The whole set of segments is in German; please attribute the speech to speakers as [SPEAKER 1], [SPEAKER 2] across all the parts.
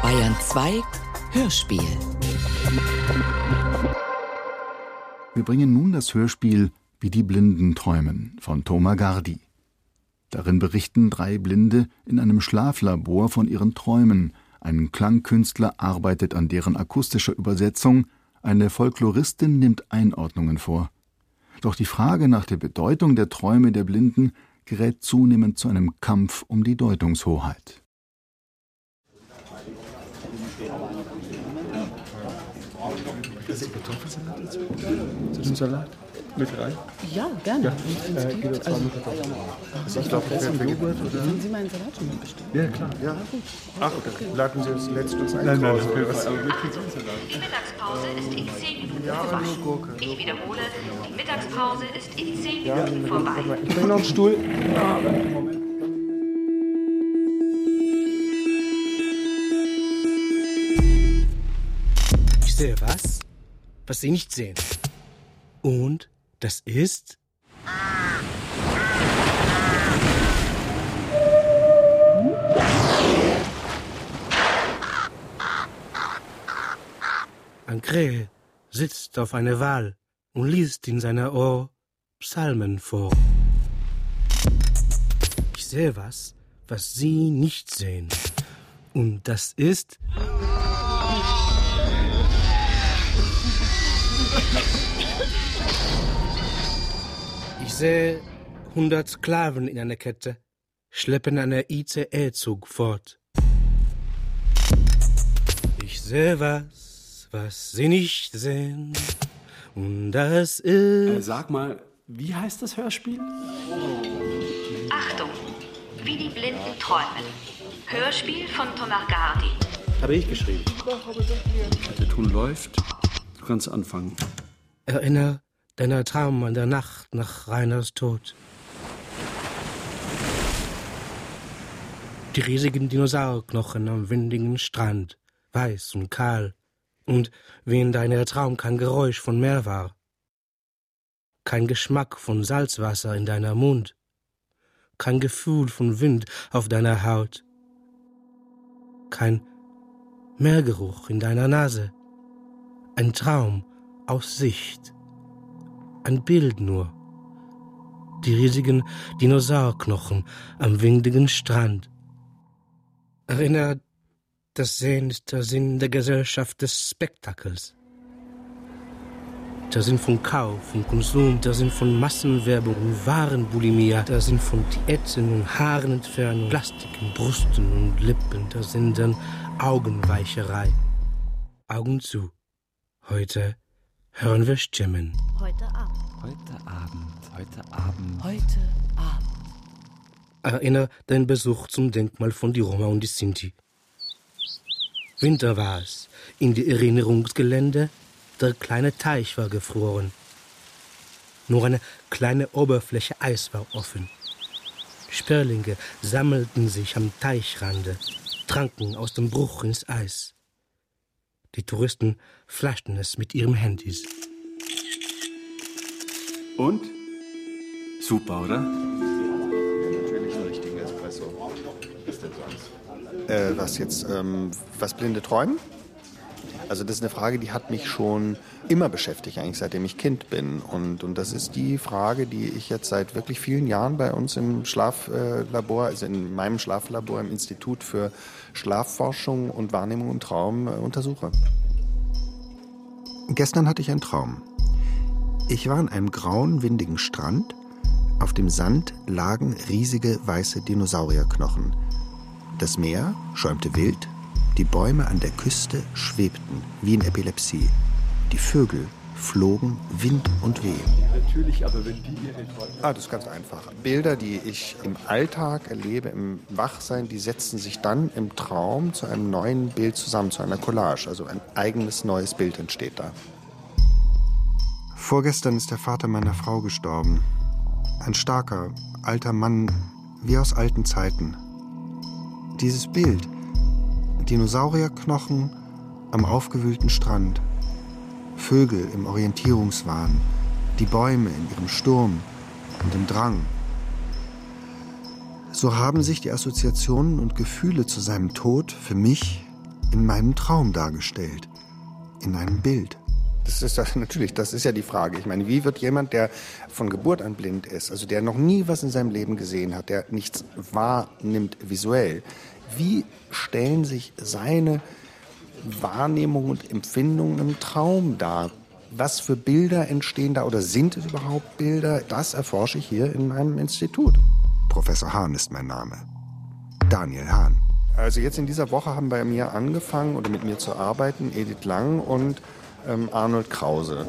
[SPEAKER 1] Bayern 2 Hörspiel.
[SPEAKER 2] Wir bringen nun das Hörspiel Wie die Blinden träumen von Thomas Gardi. Darin berichten 3 Blinde in einem Schlaflabor von ihren Träumen. Ein Klangkünstler arbeitet an deren akustischer Übersetzung, eine Folkloristin nimmt Einordnungen vor. Doch die Frage nach der Bedeutung der Träume der Blinden gerät zunehmend zu einem Kampf um die Deutungshoheit.
[SPEAKER 3] Ist die Kartoffelsalat dazu? Zu dem Salat? Mit rein?
[SPEAKER 4] Ja, gerne.
[SPEAKER 3] Ja.
[SPEAKER 4] Geht
[SPEAKER 3] Also, ich glaube, das ist Joghurt oder?
[SPEAKER 4] haben Sie meinen Salat schon mitbestimmt?
[SPEAKER 3] Ja, klar. Ja. Ach, okay. Laden Sie uns letztens ein? Nein, aber mit Kartoffelsalat.
[SPEAKER 5] Die Mittagspause ist in 10 Minuten vorbei. Ich wiederhole, die Mittagspause ist in 10 Minuten vorbei.
[SPEAKER 3] Ich bringe noch einen Stuhl.
[SPEAKER 6] Ich sehe was Sie nicht sehen. Und das ist... Ein Krähe sitzt auf einer Wal und liest in seiner Ohr Psalmen vor. Ich sehe was Sie nicht sehen. Und das ist... Ich sehe 100 Sklaven in einer Kette, schleppen einen ICE-Zug fort. Ich sehe was Sie nicht sehen. Und das ist...
[SPEAKER 7] Sag mal, wie heißt das Hörspiel?
[SPEAKER 5] Achtung, wie die Blinden träumen. Hörspiel von Thomas Gardi.
[SPEAKER 7] Habe ich geschrieben. Der Ton läuft. Du kannst anfangen.
[SPEAKER 6] Erinnere deiner Traum an der Nacht nach Rainers Tod. Die riesigen Dinosaurknochen am windigen Strand, weiß und kahl, und wie in deiner Traum kein Geräusch von Meer war. Kein Geschmack von Salzwasser in deiner Mund, kein Gefühl von Wind auf deiner Haut, kein Meergeruch in deiner Nase, ein Traum aus Sicht. Ein Bild nur. Die riesigen Dinosaurknochen am windigen Strand. Erinnert, das Sehen ist der Sinn der Gesellschaft des Spektakels. Der Sinn von Kauf und Konsum, der Sinn von Massenwerbung und Warenbulimia, der Sinn von Diäten und Haarenentfernung, Plastik in Brüsten und Lippen, der Sinn der Augenweicherei. Augen zu. Heute hören wir Stimmen.
[SPEAKER 8] Heute Abend.
[SPEAKER 6] Erinnere deinen Besuch zum Denkmal von die Roma und die Sinti. Winter war es. In die Erinnerungsgelände, der kleine Teich war gefroren. Nur eine kleine Oberfläche Eis war offen. Sperlinge sammelten sich am Teichrande, tranken aus dem Bruch ins Eis. Die Touristen flaschten es mit ihren Handys.
[SPEAKER 7] Und? Super, oder?
[SPEAKER 3] Natürlich einen richtigen Espresso. Was ist denn sonst? Was jetzt? Was Blinde träumen? Also das ist eine Frage, die hat mich schon immer beschäftigt, eigentlich seitdem ich Kind bin. Und das ist die Frage, die ich jetzt seit wirklich vielen Jahren bei uns im Schlaflabor, also in meinem Schlaflabor im Institut für Schlafforschung und Wahrnehmung im Traum untersuche. Gestern hatte ich einen Traum. Ich war an einem grauen, windigen Strand. Auf dem Sand lagen riesige, weiße Dinosaurierknochen. Das Meer schäumte wild. Die Bäume an der Küste schwebten, wie in Epilepsie. Die Vögel flogen Wind und Weh.
[SPEAKER 7] Natürlich, aber wenn die ihre Träume...
[SPEAKER 3] Das ist ganz einfach. Bilder, die ich im Alltag erlebe, im Wachsein, die setzen sich dann im Traum zu einem neuen Bild zusammen, zu einer Collage. Also ein eigenes neues Bild entsteht da. Vorgestern ist der Vater meiner Frau gestorben. Ein starker, alter Mann, wie aus alten Zeiten. Dieses Bild, Dinosaurierknochen am aufgewühlten Strand, Vögel im Orientierungswahn, die Bäume in ihrem Sturm und im Drang. So haben sich die Assoziationen und Gefühle zu seinem Tod für mich in meinem Traum dargestellt. In einem Bild. Das ist ja die Frage. Ich meine, wie wird jemand, der von Geburt an blind ist, also der noch nie was in seinem Leben gesehen hat, der nichts wahrnimmt visuell, wie stellen sich seine Wahrnehmung und Empfindungen im Traum dar? Was für Bilder entstehen da oder sind es überhaupt Bilder? Das erforsche ich hier in meinem Institut. Professor Hahn ist mein Name. Daniel Hahn. Also jetzt in dieser Woche haben bei mir angefangen oder mit mir zu arbeiten Edith Lang und Arnold Krause.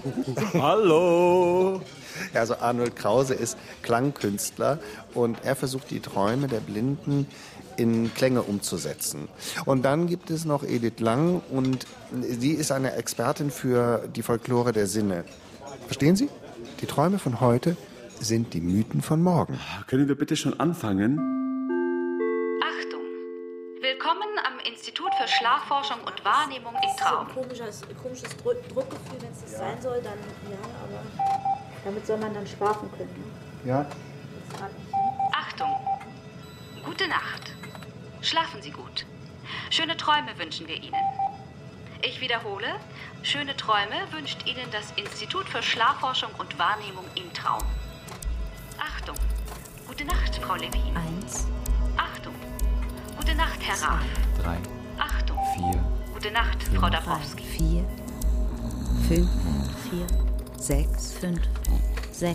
[SPEAKER 7] Hallo!
[SPEAKER 3] Also Arnold Krause ist Klangkünstler und er versucht die Träume der Blinden in Klänge umzusetzen. Und dann gibt es noch Edith Lang und sie ist eine Expertin für die Folklore der Sinne. Verstehen Sie? Die Träume von heute sind die Mythen von morgen.
[SPEAKER 7] Können wir bitte schon anfangen?
[SPEAKER 5] Achtung! Willkommen am Institut für Schlafforschung und Wahrnehmung im Traum.
[SPEAKER 8] So ein komisches Druckgefühl, wenn es das sein soll, dann ja, aber damit soll man dann schlafen können. Ne?
[SPEAKER 3] Ja.
[SPEAKER 5] Achtung! Gute Nacht. Schlafen Sie gut. Schöne Träume wünschen wir Ihnen. Ich wiederhole, schöne Träume wünscht Ihnen das Institut für Schlafforschung und Wahrnehmung im Traum. Achtung! Gute Nacht, Frau Levin.
[SPEAKER 8] 1.
[SPEAKER 5] Achtung! Gute Nacht, Herr Raaf.
[SPEAKER 9] 3.
[SPEAKER 5] Achtung!
[SPEAKER 9] 4.
[SPEAKER 5] Gute Nacht, Frau Dabrowski.
[SPEAKER 8] 4, 5, 4, 6, 5, 6.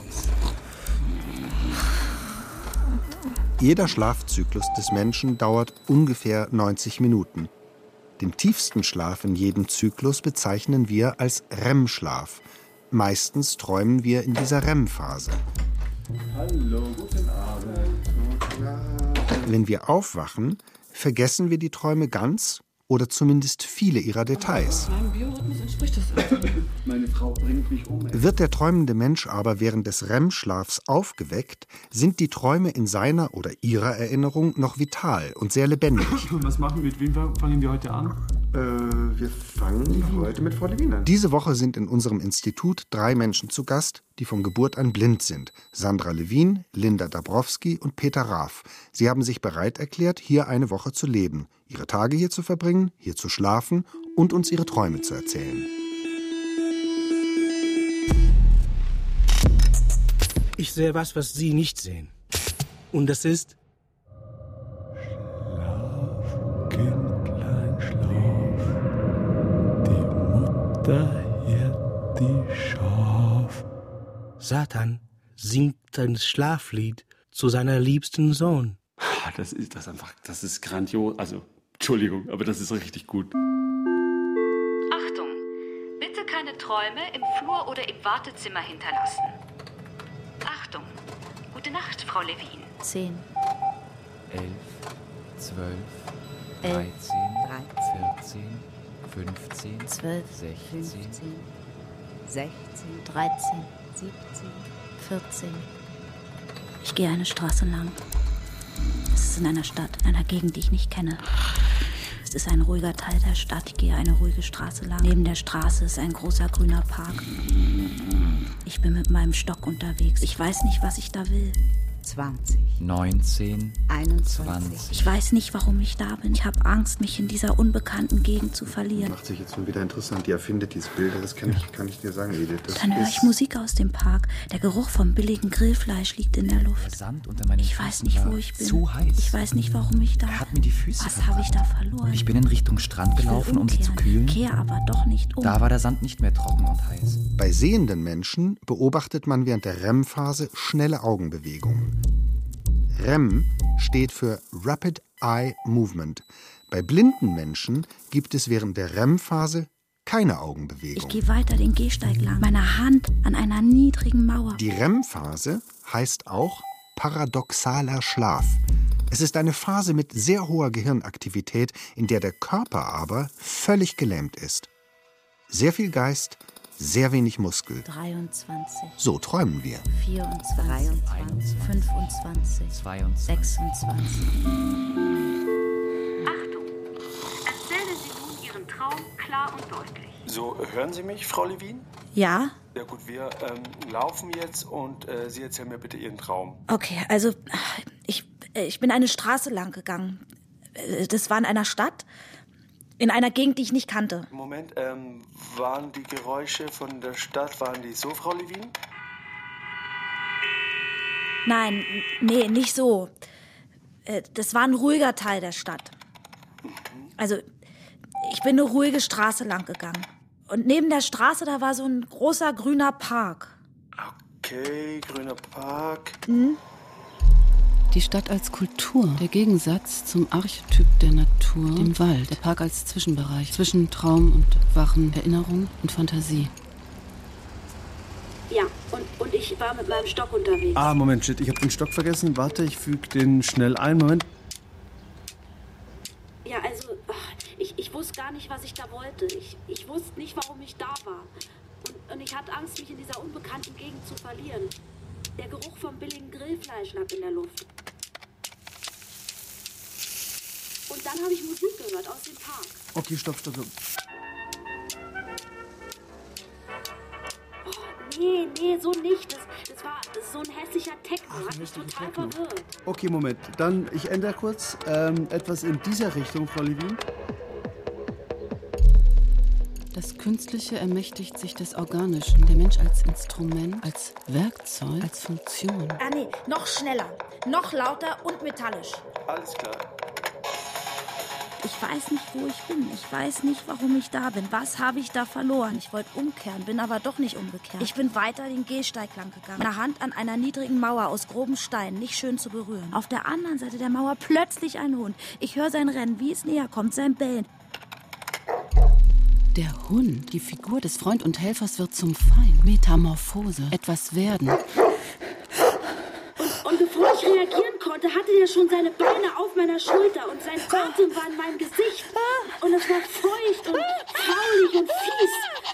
[SPEAKER 3] Jeder Schlafzyklus des Menschen dauert ungefähr 90 Minuten. Den tiefsten Schlaf in jedem Zyklus bezeichnen wir als REM-Schlaf. Meistens träumen wir in dieser REM-Phase.
[SPEAKER 7] Hallo, guten Abend.
[SPEAKER 3] Wenn wir aufwachen, vergessen wir die Träume ganz oder zumindest viele ihrer Details.
[SPEAKER 4] Meinem Biorhythmus entspricht das.
[SPEAKER 7] Meine Frau bringt mich um.
[SPEAKER 3] Wird der träumende Mensch aber während des REM-Schlafs aufgeweckt, sind die Träume in seiner oder ihrer Erinnerung noch vital und sehr lebendig.
[SPEAKER 7] Was machen wir? Mit wem fangen wir heute an?
[SPEAKER 3] Wir fangen heute mit Frau Levin an. Diese Woche sind in unserem Institut 3 Menschen zu Gast, die von Geburt an blind sind. Sandra Levin, Linda Dabrowski und Peter Raaf. Sie haben sich bereit erklärt, hier eine Woche zu leben, ihre Tage hier zu verbringen, hier zu schlafen und uns ihre Träume zu erzählen.
[SPEAKER 6] Ich sehe was Sie nicht sehen. Und das ist...
[SPEAKER 10] Schlaf, Kindlein, schlaf. Die Mutter hört die Schaf.
[SPEAKER 6] Satan singt ein Schlaflied zu seiner liebsten Sohn.
[SPEAKER 7] Das ist grandios. Also, Entschuldigung, aber das ist richtig gut.
[SPEAKER 5] Achtung! Bitte keine Träume im Flur oder im Wartezimmer hinterlassen. Achtung! Gute Nacht, Frau Levin.
[SPEAKER 8] 10,
[SPEAKER 9] 11, 12,
[SPEAKER 8] 11,
[SPEAKER 9] 13,
[SPEAKER 8] 13,
[SPEAKER 9] 14, 15,
[SPEAKER 8] 12,
[SPEAKER 9] 16,
[SPEAKER 8] 15, 16, 13, 17, 14. Ich gehe eine Straße lang. Es ist in einer Stadt, in einer Gegend, die ich nicht kenne. Es ist ein ruhiger Teil der Stadt. Ich gehe eine ruhige Straße lang. Neben der Straße ist ein großer grüner Park. Ich bin mit meinem Stock unterwegs. Ich weiß nicht, was ich da will. 20,
[SPEAKER 9] 19,
[SPEAKER 8] 21.
[SPEAKER 9] 20.
[SPEAKER 8] Ich weiß nicht, warum ich da bin. Ich habe Angst, mich in dieser unbekannten Gegend zu verlieren.
[SPEAKER 3] Macht sich jetzt mal wieder interessant. Die erfindet diese Bilder, das kann ich dir sagen, Edith.
[SPEAKER 8] Dann höre ich Musik aus dem Park. Der Geruch vom billigen Grillfleisch liegt in der
[SPEAKER 9] Der
[SPEAKER 8] Luft.
[SPEAKER 9] Sand unter meinen
[SPEAKER 8] Ich weiß nicht,
[SPEAKER 9] Füßen
[SPEAKER 8] wo
[SPEAKER 9] war
[SPEAKER 8] ich bin.
[SPEAKER 9] zu heiß.
[SPEAKER 8] Ich weiß nicht, warum ich da
[SPEAKER 9] Er hat mir die Füße
[SPEAKER 8] Was habe ich da verloren?
[SPEAKER 9] Und ich bin in Richtung Strand gelaufen, um sie zu kühlen.
[SPEAKER 8] Kehre aber doch nicht um.
[SPEAKER 9] Da war der Sand nicht mehr trocken und heiß.
[SPEAKER 3] Bei sehenden Menschen beobachtet man während der REM-Phase schnelle Augenbewegungen. REM steht für Rapid Eye Movement. Bei blinden Menschen gibt es während der REM-Phase keine Augenbewegung.
[SPEAKER 8] Ich gehe weiter den Gehsteig lang, meine Hand an einer niedrigen Mauer.
[SPEAKER 3] Die REM-Phase heißt auch paradoxaler Schlaf. Es ist eine Phase mit sehr hoher Gehirnaktivität, in der der Körper aber völlig gelähmt ist. Sehr viel Geist, sehr wenig Muskel.
[SPEAKER 8] 23,
[SPEAKER 3] So träumen wir.
[SPEAKER 8] 24, 25,
[SPEAKER 9] 22.
[SPEAKER 8] 26.
[SPEAKER 5] Achtung! Erzählen Sie nun Ihren Traum klar und deutlich.
[SPEAKER 10] So, hören Sie mich, Frau Levin?
[SPEAKER 8] Ja?
[SPEAKER 10] Ja gut, wir laufen jetzt und Sie erzählen mir bitte Ihren Traum.
[SPEAKER 8] Okay, also ich bin eine Straße lang gegangen. Das war in einer Stadt. In einer Gegend, die ich nicht kannte.
[SPEAKER 10] Moment, waren die Geräusche von der Stadt, waren die so, Frau Levin?
[SPEAKER 8] Nein, nee, nicht so. Das war ein ruhiger Teil der Stadt. Also, ich bin eine ruhige Straße lang gegangen. Und neben der Straße, da war so ein großer grüner Park.
[SPEAKER 10] Okay, grüner Park.
[SPEAKER 4] Die Stadt als Kultur, der Gegensatz zum Archetyp der Natur, dem Wald, der Park als Zwischenbereich zwischen Traum und wachen Erinnerung und Fantasie.
[SPEAKER 8] Ja, und ich war mit meinem Stock unterwegs.
[SPEAKER 7] Moment, shit, ich habe den Stock vergessen. Warte, ich füge den schnell ein. Moment.
[SPEAKER 8] Ja, also, ich wusste gar nicht, was ich da wollte. Ich wusste nicht, warum ich da war. Und ich hatte Angst, mich in dieser unbekannten Gegend zu verlieren. Der Geruch vom billigen Grillfleisch lag in der Luft. Und dann habe ich Musik gehört aus dem Park.
[SPEAKER 7] Okay, stopp.
[SPEAKER 8] Oh, nee, so nicht. Das war so ein hässlicher Techno. Hat mich total verwirrt.
[SPEAKER 7] Okay, Moment. Dann, ich ändere kurz etwas in dieser Richtung, Frau Levin.
[SPEAKER 4] Das Künstliche ermächtigt sich des Organischen. Der Mensch als Instrument, als Werkzeug, als Funktion.
[SPEAKER 8] Nee, noch schneller, noch lauter und metallisch.
[SPEAKER 10] Alles klar.
[SPEAKER 8] Ich weiß nicht, wo ich bin. Ich weiß nicht, warum ich da bin. Was habe ich da verloren? Ich wollte umkehren, bin aber doch nicht umgekehrt. Ich bin weiter den Gehsteig lang gegangen. Meine Hand an einer niedrigen Mauer aus grobem Stein, nicht schön zu berühren. Auf der anderen Seite der Mauer plötzlich ein Hund. Ich höre sein Rennen, wie es näher kommt, sein Bellen.
[SPEAKER 4] Der Hund, die Figur des Freund und Helfers, wird zum Feind. Metamorphose, etwas werden.
[SPEAKER 8] Und bevor ich reagieren konnte, hatte er schon seine Beine auf meiner Schulter und sein Atem war in meinem Gesicht. Und es war feucht und faulig und fies.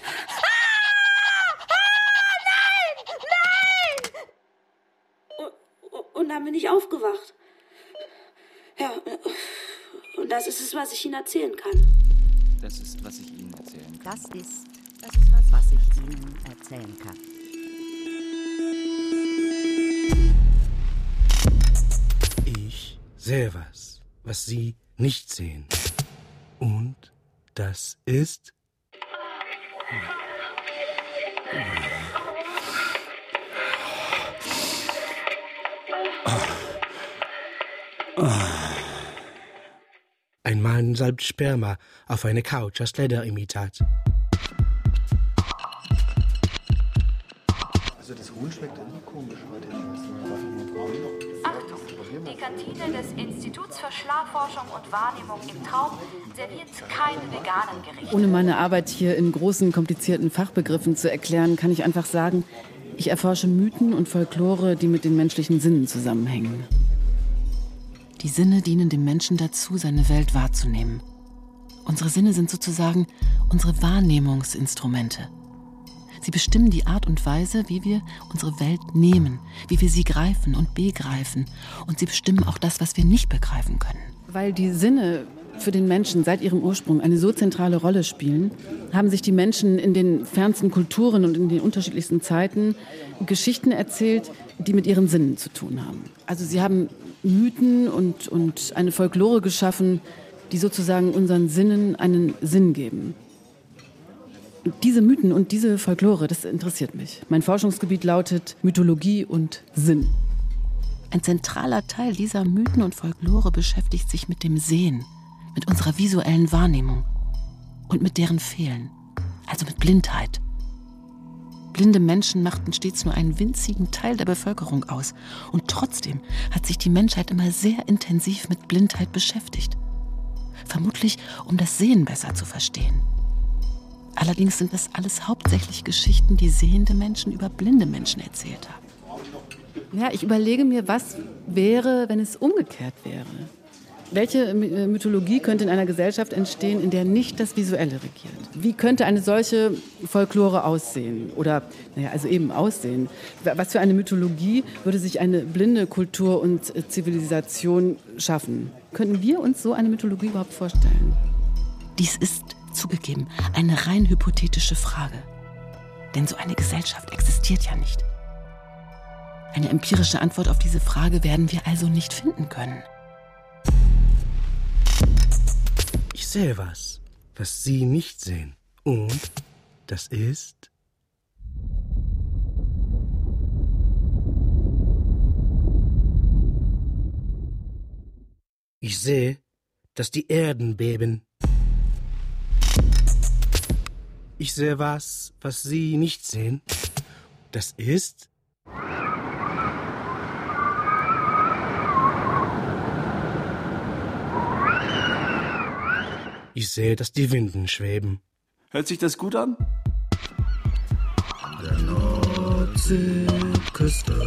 [SPEAKER 8] Nein! Und dann bin ich aufgewacht. Ja, und das ist es, was ich Ihnen erzählen kann.
[SPEAKER 9] Das ist, was ich Ihnen erzählen kann.
[SPEAKER 11] Das ist was ich Ihnen erzählen kann.
[SPEAKER 6] Ich sehe was Sie nicht sehen. Und das ist... Ein Mann salbt Sperma auf eine Couch als Lederimitat.
[SPEAKER 3] Also das Huhn schmeckt irgendwie komisch heute.
[SPEAKER 5] Achtung! Die Kantine des Instituts für Schlafforschung und Wahrnehmung im Traum serviert keine veganen Gerichte.
[SPEAKER 4] Ohne meine Arbeit hier in großen, komplizierten Fachbegriffen zu erklären, kann ich einfach sagen, ich erforsche Mythen und Folklore, die mit den menschlichen Sinnen zusammenhängen. Die Sinne dienen dem Menschen dazu, seine Welt wahrzunehmen. Unsere Sinne sind sozusagen unsere Wahrnehmungsinstrumente. Sie bestimmen die Art und Weise, wie wir unsere Welt nehmen, wie wir sie greifen und begreifen. Und sie bestimmen auch das, was wir nicht begreifen können. Weil die Sinne für den Menschen seit ihrem Ursprung eine so zentrale Rolle spielen, haben sich die Menschen in den fernsten Kulturen und in den unterschiedlichsten Zeiten Geschichten erzählt, die mit ihren Sinnen zu tun haben. Also sie haben Mythen und eine Folklore geschaffen, die sozusagen unseren Sinnen einen Sinn geben. Und diese Mythen und diese Folklore, das interessiert mich. Mein Forschungsgebiet lautet Mythologie und Sinn. Ein zentraler Teil dieser Mythen und Folklore beschäftigt sich mit dem Sehen, mit unserer visuellen Wahrnehmung und mit deren Fehlen, also mit Blindheit. Blinde Menschen machten stets nur einen winzigen Teil der Bevölkerung aus. Und trotzdem hat sich die Menschheit immer sehr intensiv mit Blindheit beschäftigt. Vermutlich, um das Sehen besser zu verstehen. Allerdings sind das alles hauptsächlich Geschichten, die sehende Menschen über blinde Menschen erzählt haben. Ja, ich überlege mir, was wäre, wenn es umgekehrt wäre. Welche Mythologie könnte in einer Gesellschaft entstehen, in der nicht das Visuelle regiert? Wie könnte eine solche Folklore aussehen? Oder, also eben aussehen. Was für eine Mythologie würde sich eine blinde Kultur und Zivilisation schaffen? Könnten wir uns so eine Mythologie überhaupt vorstellen? Dies ist, zugegeben, eine rein hypothetische Frage. Denn so eine Gesellschaft existiert ja nicht. Eine empirische Antwort auf diese Frage werden wir also nicht finden können.
[SPEAKER 6] Ich sehe was. was Sie nicht sehen. Und das ist... Ich sehe, dass die Erden beben. Ich sehe was Sie nicht sehen. Das ist... Ich sehe, dass die Winden schweben.
[SPEAKER 7] Hört sich das gut an?
[SPEAKER 4] Der Nordseeküste.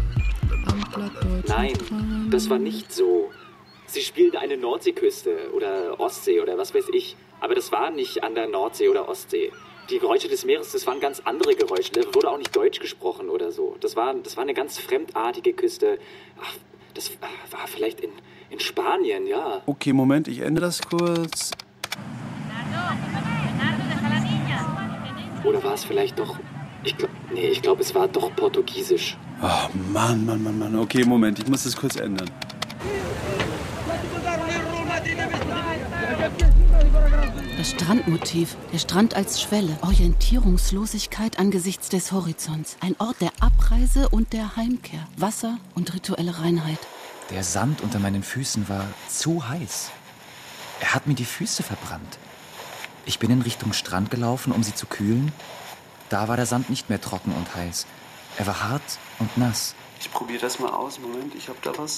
[SPEAKER 12] Nein, das war nicht so. Sie spielten eine Nordseeküste oder Ostsee oder was weiß ich. Aber das war nicht an der Nordsee oder Ostsee. Die Geräusche des Meeres, das waren ganz andere Geräusche. Da wurde auch nicht Deutsch gesprochen oder so. Das war eine ganz fremdartige Küste. Ach, das war vielleicht in Spanien, ja.
[SPEAKER 7] Okay, Moment, ich ändere das kurz.
[SPEAKER 12] Oder war es vielleicht doch... Ich glaube, es war doch Portugiesisch.
[SPEAKER 7] Ach, Mann. Okay, Moment, ich muss das kurz ändern.
[SPEAKER 4] Das Strandmotiv, der Strand als Schwelle, Orientierungslosigkeit angesichts des Horizonts. Ein Ort der Abreise und der Heimkehr, Wasser und rituelle Reinheit.
[SPEAKER 9] Der Sand unter meinen Füßen war zu heiß. Er hat mir die Füße verbrannt. Ich bin in Richtung Strand gelaufen, um sie zu kühlen. Da war der Sand nicht mehr trocken und heiß. Er war hart und nass.
[SPEAKER 10] Ich probiere das mal aus. Moment, ich hab da was.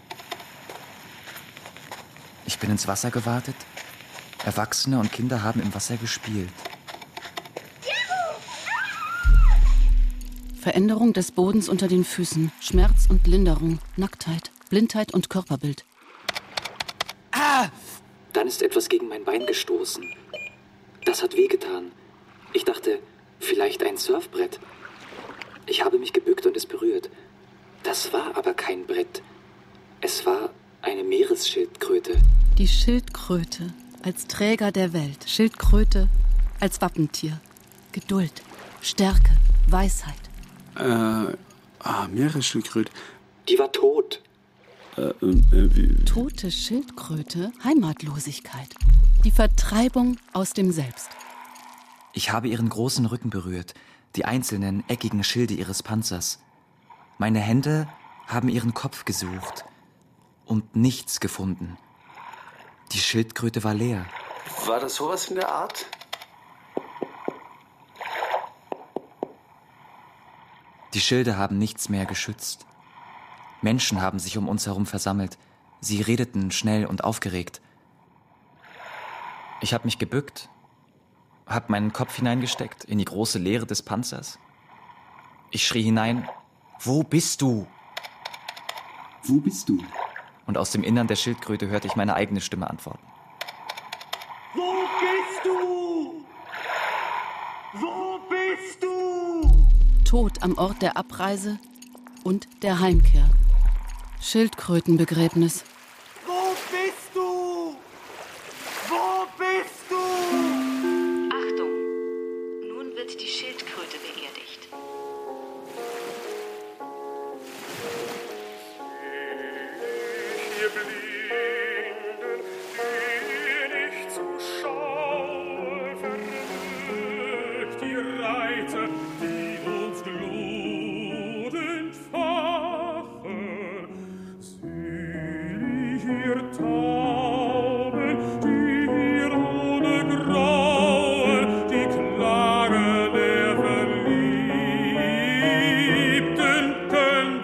[SPEAKER 9] Ich bin ins Wasser gewartet. Erwachsene und Kinder haben im Wasser gespielt.
[SPEAKER 4] Veränderung des Bodens unter den Füßen, Schmerz und Linderung, Nacktheit, Blindheit und Körperbild.
[SPEAKER 12] Ah! Dann ist etwas gegen mein Bein gestoßen. Das hat wehgetan. Ich dachte, vielleicht ein Surfbrett. Ich habe mich gebückt und es berührt. Das war aber kein Brett. Es war eine Meeresschildkröte.
[SPEAKER 4] Die Schildkröte als Träger der Welt. Schildkröte als Wappentier. Geduld, Stärke, Weisheit.
[SPEAKER 7] Meeresschildkröte.
[SPEAKER 12] Die war tot.
[SPEAKER 4] Tote Schildkröte, Heimatlosigkeit. Die Vertreibung aus dem Selbst.
[SPEAKER 9] Ich habe ihren großen Rücken berührt, die einzelnen eckigen Schilde ihres Panzers. Meine Hände haben ihren Kopf gesucht und nichts gefunden. Die Schildkröte war leer.
[SPEAKER 10] War das sowas in der Art?
[SPEAKER 9] Die Schilde haben nichts mehr geschützt. Menschen haben sich um uns herum versammelt. Sie redeten schnell und aufgeregt. Ich habe mich gebückt, habe meinen Kopf hineingesteckt in die große Leere des Panzers. Ich schrie hinein: Wo bist du?
[SPEAKER 7] Wo bist du?
[SPEAKER 9] Und aus dem Innern der Schildkröte hörte ich meine eigene Stimme antworten.
[SPEAKER 13] Wo bist du? Wo bist du?
[SPEAKER 4] Tod am Ort der Abreise und der Heimkehr. Schildkrötenbegräbnis.
[SPEAKER 13] Wo bist du? Wo bist du?
[SPEAKER 5] Achtung! Nun wird die Schildkröte beerdigt.
[SPEAKER 13] Ihr Blinden, die nicht zu schauen vermögt, die Reize, die uns glutend fachen. Selig ihr Tauben, die hier ohne Grauen die Klage der Verliebten könnt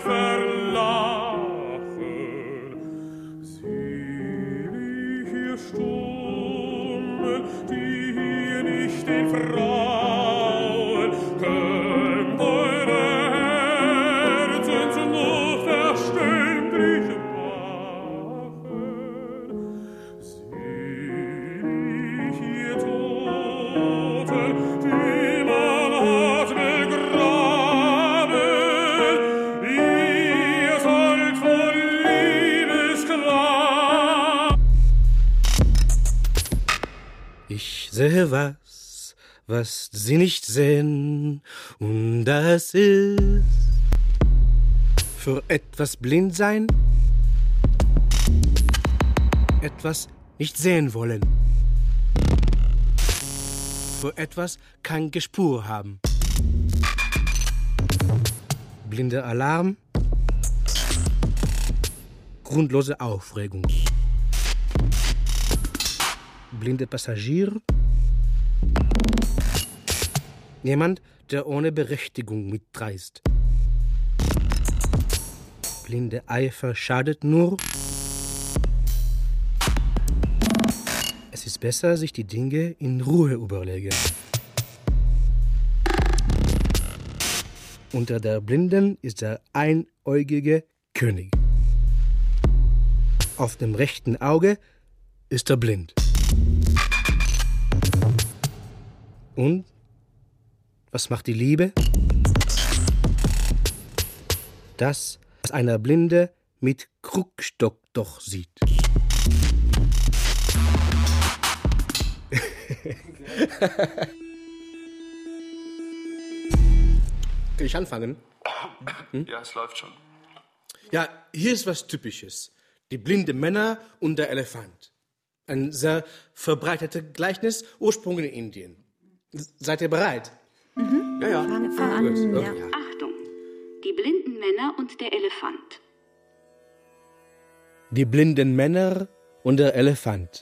[SPEAKER 13] verlachen. Selig ihr Stummen, die hier nicht den Frauen könnt eure Herzensnot verständlich machen. Selig ihr Toten, die man hat begraben, ihr sollt von Liebesklagen.
[SPEAKER 6] Ich sehe was sie nicht sehen, und das ist für etwas blind sein, etwas nicht sehen wollen. für etwas kein Gespür haben. Blinder Alarm, grundlose Aufregung. Blinde Passagier, jemand, der ohne Berechtigung mitreist. Blinde Eifer schadet nur. Es ist besser, sich die Dinge in Ruhe überlegen. Unter der Blinden ist der einäugige König. Auf dem rechten Auge ist er blind. Und was macht die Liebe? Das, was einer Blinde mit Krückstock doch sieht. Kann ich anfangen?
[SPEAKER 10] Ja, es läuft schon.
[SPEAKER 6] Ja, hier ist was Typisches. Die blinde Männer und der Elefant. Ein sehr verbreitetes Gleichnis, Ursprung in Indien. Seid ihr bereit?
[SPEAKER 8] Mhm.
[SPEAKER 6] Ja.
[SPEAKER 8] Fang an.
[SPEAKER 6] Gut,
[SPEAKER 8] Ja.
[SPEAKER 6] okay.
[SPEAKER 5] Achtung, die blinden Männer und der Elefant.
[SPEAKER 6] Die blinden Männer und der Elefant.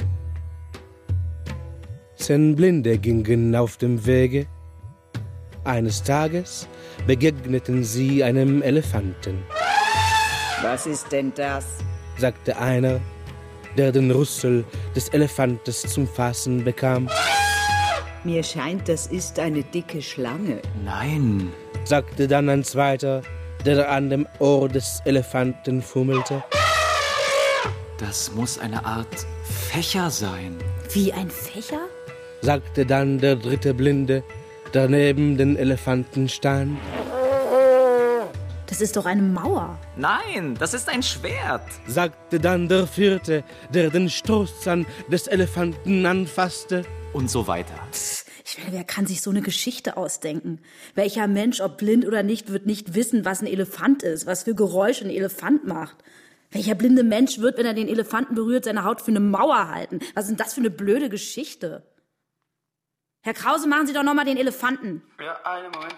[SPEAKER 6] 10 Blinde gingen auf dem Wege. Eines Tages begegneten sie einem Elefanten.
[SPEAKER 11] Was ist denn das?
[SPEAKER 6] Sagte einer, der den Rüssel des Elefantes zum Fassen bekam.
[SPEAKER 11] Mir scheint, das ist eine dicke Schlange.
[SPEAKER 9] Nein,
[SPEAKER 6] Sagte dann ein zweiter, der an dem Ohr des Elefanten fummelte.
[SPEAKER 9] das muss eine Art Fächer sein.
[SPEAKER 8] Wie ein Fächer?
[SPEAKER 6] Sagte dann der dritte Blinde, der neben den Elefanten stand.
[SPEAKER 8] Das ist doch eine Mauer.
[SPEAKER 9] Nein, das ist ein Schwert.
[SPEAKER 6] Sagte dann der vierte, der den Stoßzahn des Elefanten anfasste.
[SPEAKER 9] Und so weiter.
[SPEAKER 8] Ich meine, wer kann sich so eine Geschichte ausdenken? Welcher Mensch, ob blind oder nicht, wird nicht wissen, was ein Elefant ist, was für Geräusche ein Elefant macht? Welcher blinde Mensch wird, wenn er den Elefanten berührt, seine Haut für eine Mauer halten? Was ist denn das für eine blöde Geschichte? Herr Krause, machen Sie doch noch mal den Elefanten.
[SPEAKER 10] Ja, einen Moment.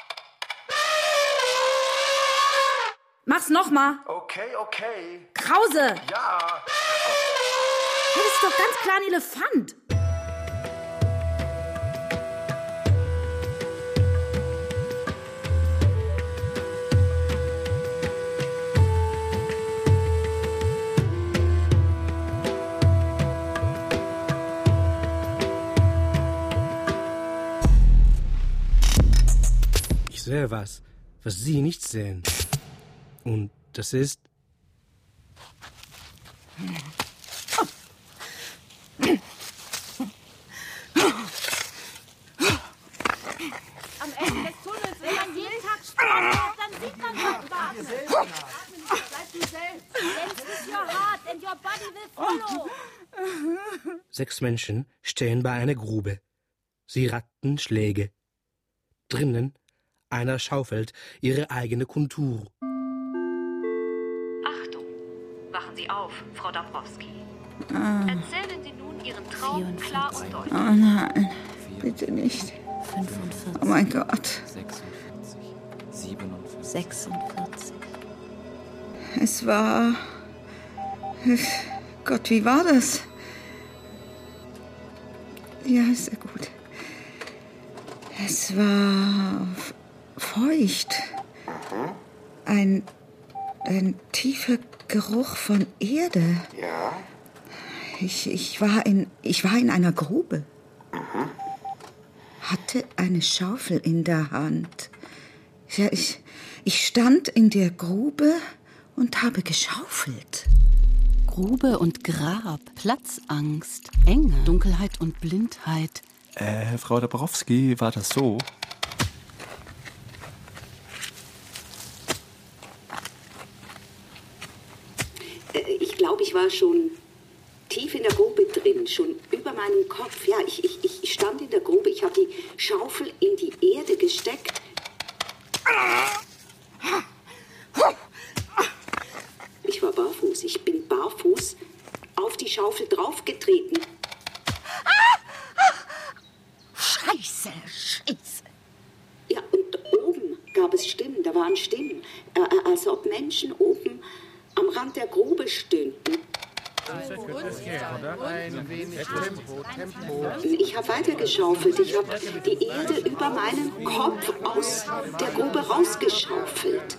[SPEAKER 8] Mach's noch mal.
[SPEAKER 10] Okay.
[SPEAKER 8] Krause!
[SPEAKER 10] Ja.
[SPEAKER 8] Das ist doch ganz klar ein Elefant.
[SPEAKER 6] Ich sehe was Sie nicht sehen. Und das ist...
[SPEAKER 14] Am Ende des Tunnels, wenn man jeden Tag Sport macht, dann sieht man Atmen. Seid du selbst. Dance with your heart and your body will follow.
[SPEAKER 6] 6 Menschen stehen bei einer Grube. Sie ratten Schläge. Drinnen, einer schaufelt ihre eigene Kontur.
[SPEAKER 5] Achtung, wachen Sie auf, Frau Dabrowski. Erzählen Sie nun Ihren Traum klar und deutlich.
[SPEAKER 15] Oh nein, bitte nicht.
[SPEAKER 8] 45.
[SPEAKER 15] Oh mein Gott.
[SPEAKER 9] 46, 47.
[SPEAKER 8] 46.
[SPEAKER 15] Es war... Gott, wie war das? Ja, ist ja gut. Es war feucht. Ein tiefer Geruch von Erde.
[SPEAKER 10] Ja.
[SPEAKER 15] Ich war in einer Grube. Hatte eine Schaufel in der Hand. Ja, ich stand in der Grube und habe geschaufelt.
[SPEAKER 4] Grube und Grab, Platzangst, Enge, Dunkelheit und Blindheit.
[SPEAKER 7] Frau Dabrowski, war das so?
[SPEAKER 11] Ich glaube, ich war schon tief in der Grube drin, schon über meinem Kopf. Ja, ich stand in der Grube, ich habe die Schaufel in die Erde gesteckt. Ich war barfuß, ich bin barfuß auf die Schaufel draufgetreten.
[SPEAKER 15] Scheiße.
[SPEAKER 11] Ja, und oben gab es Stimmen, da waren Stimmen, als ob Menschen oben am Rand der Grube stünden. Ich habe weitergeschaufelt. Ich habe die Erde über meinen Kopf aus der Grube rausgeschaufelt.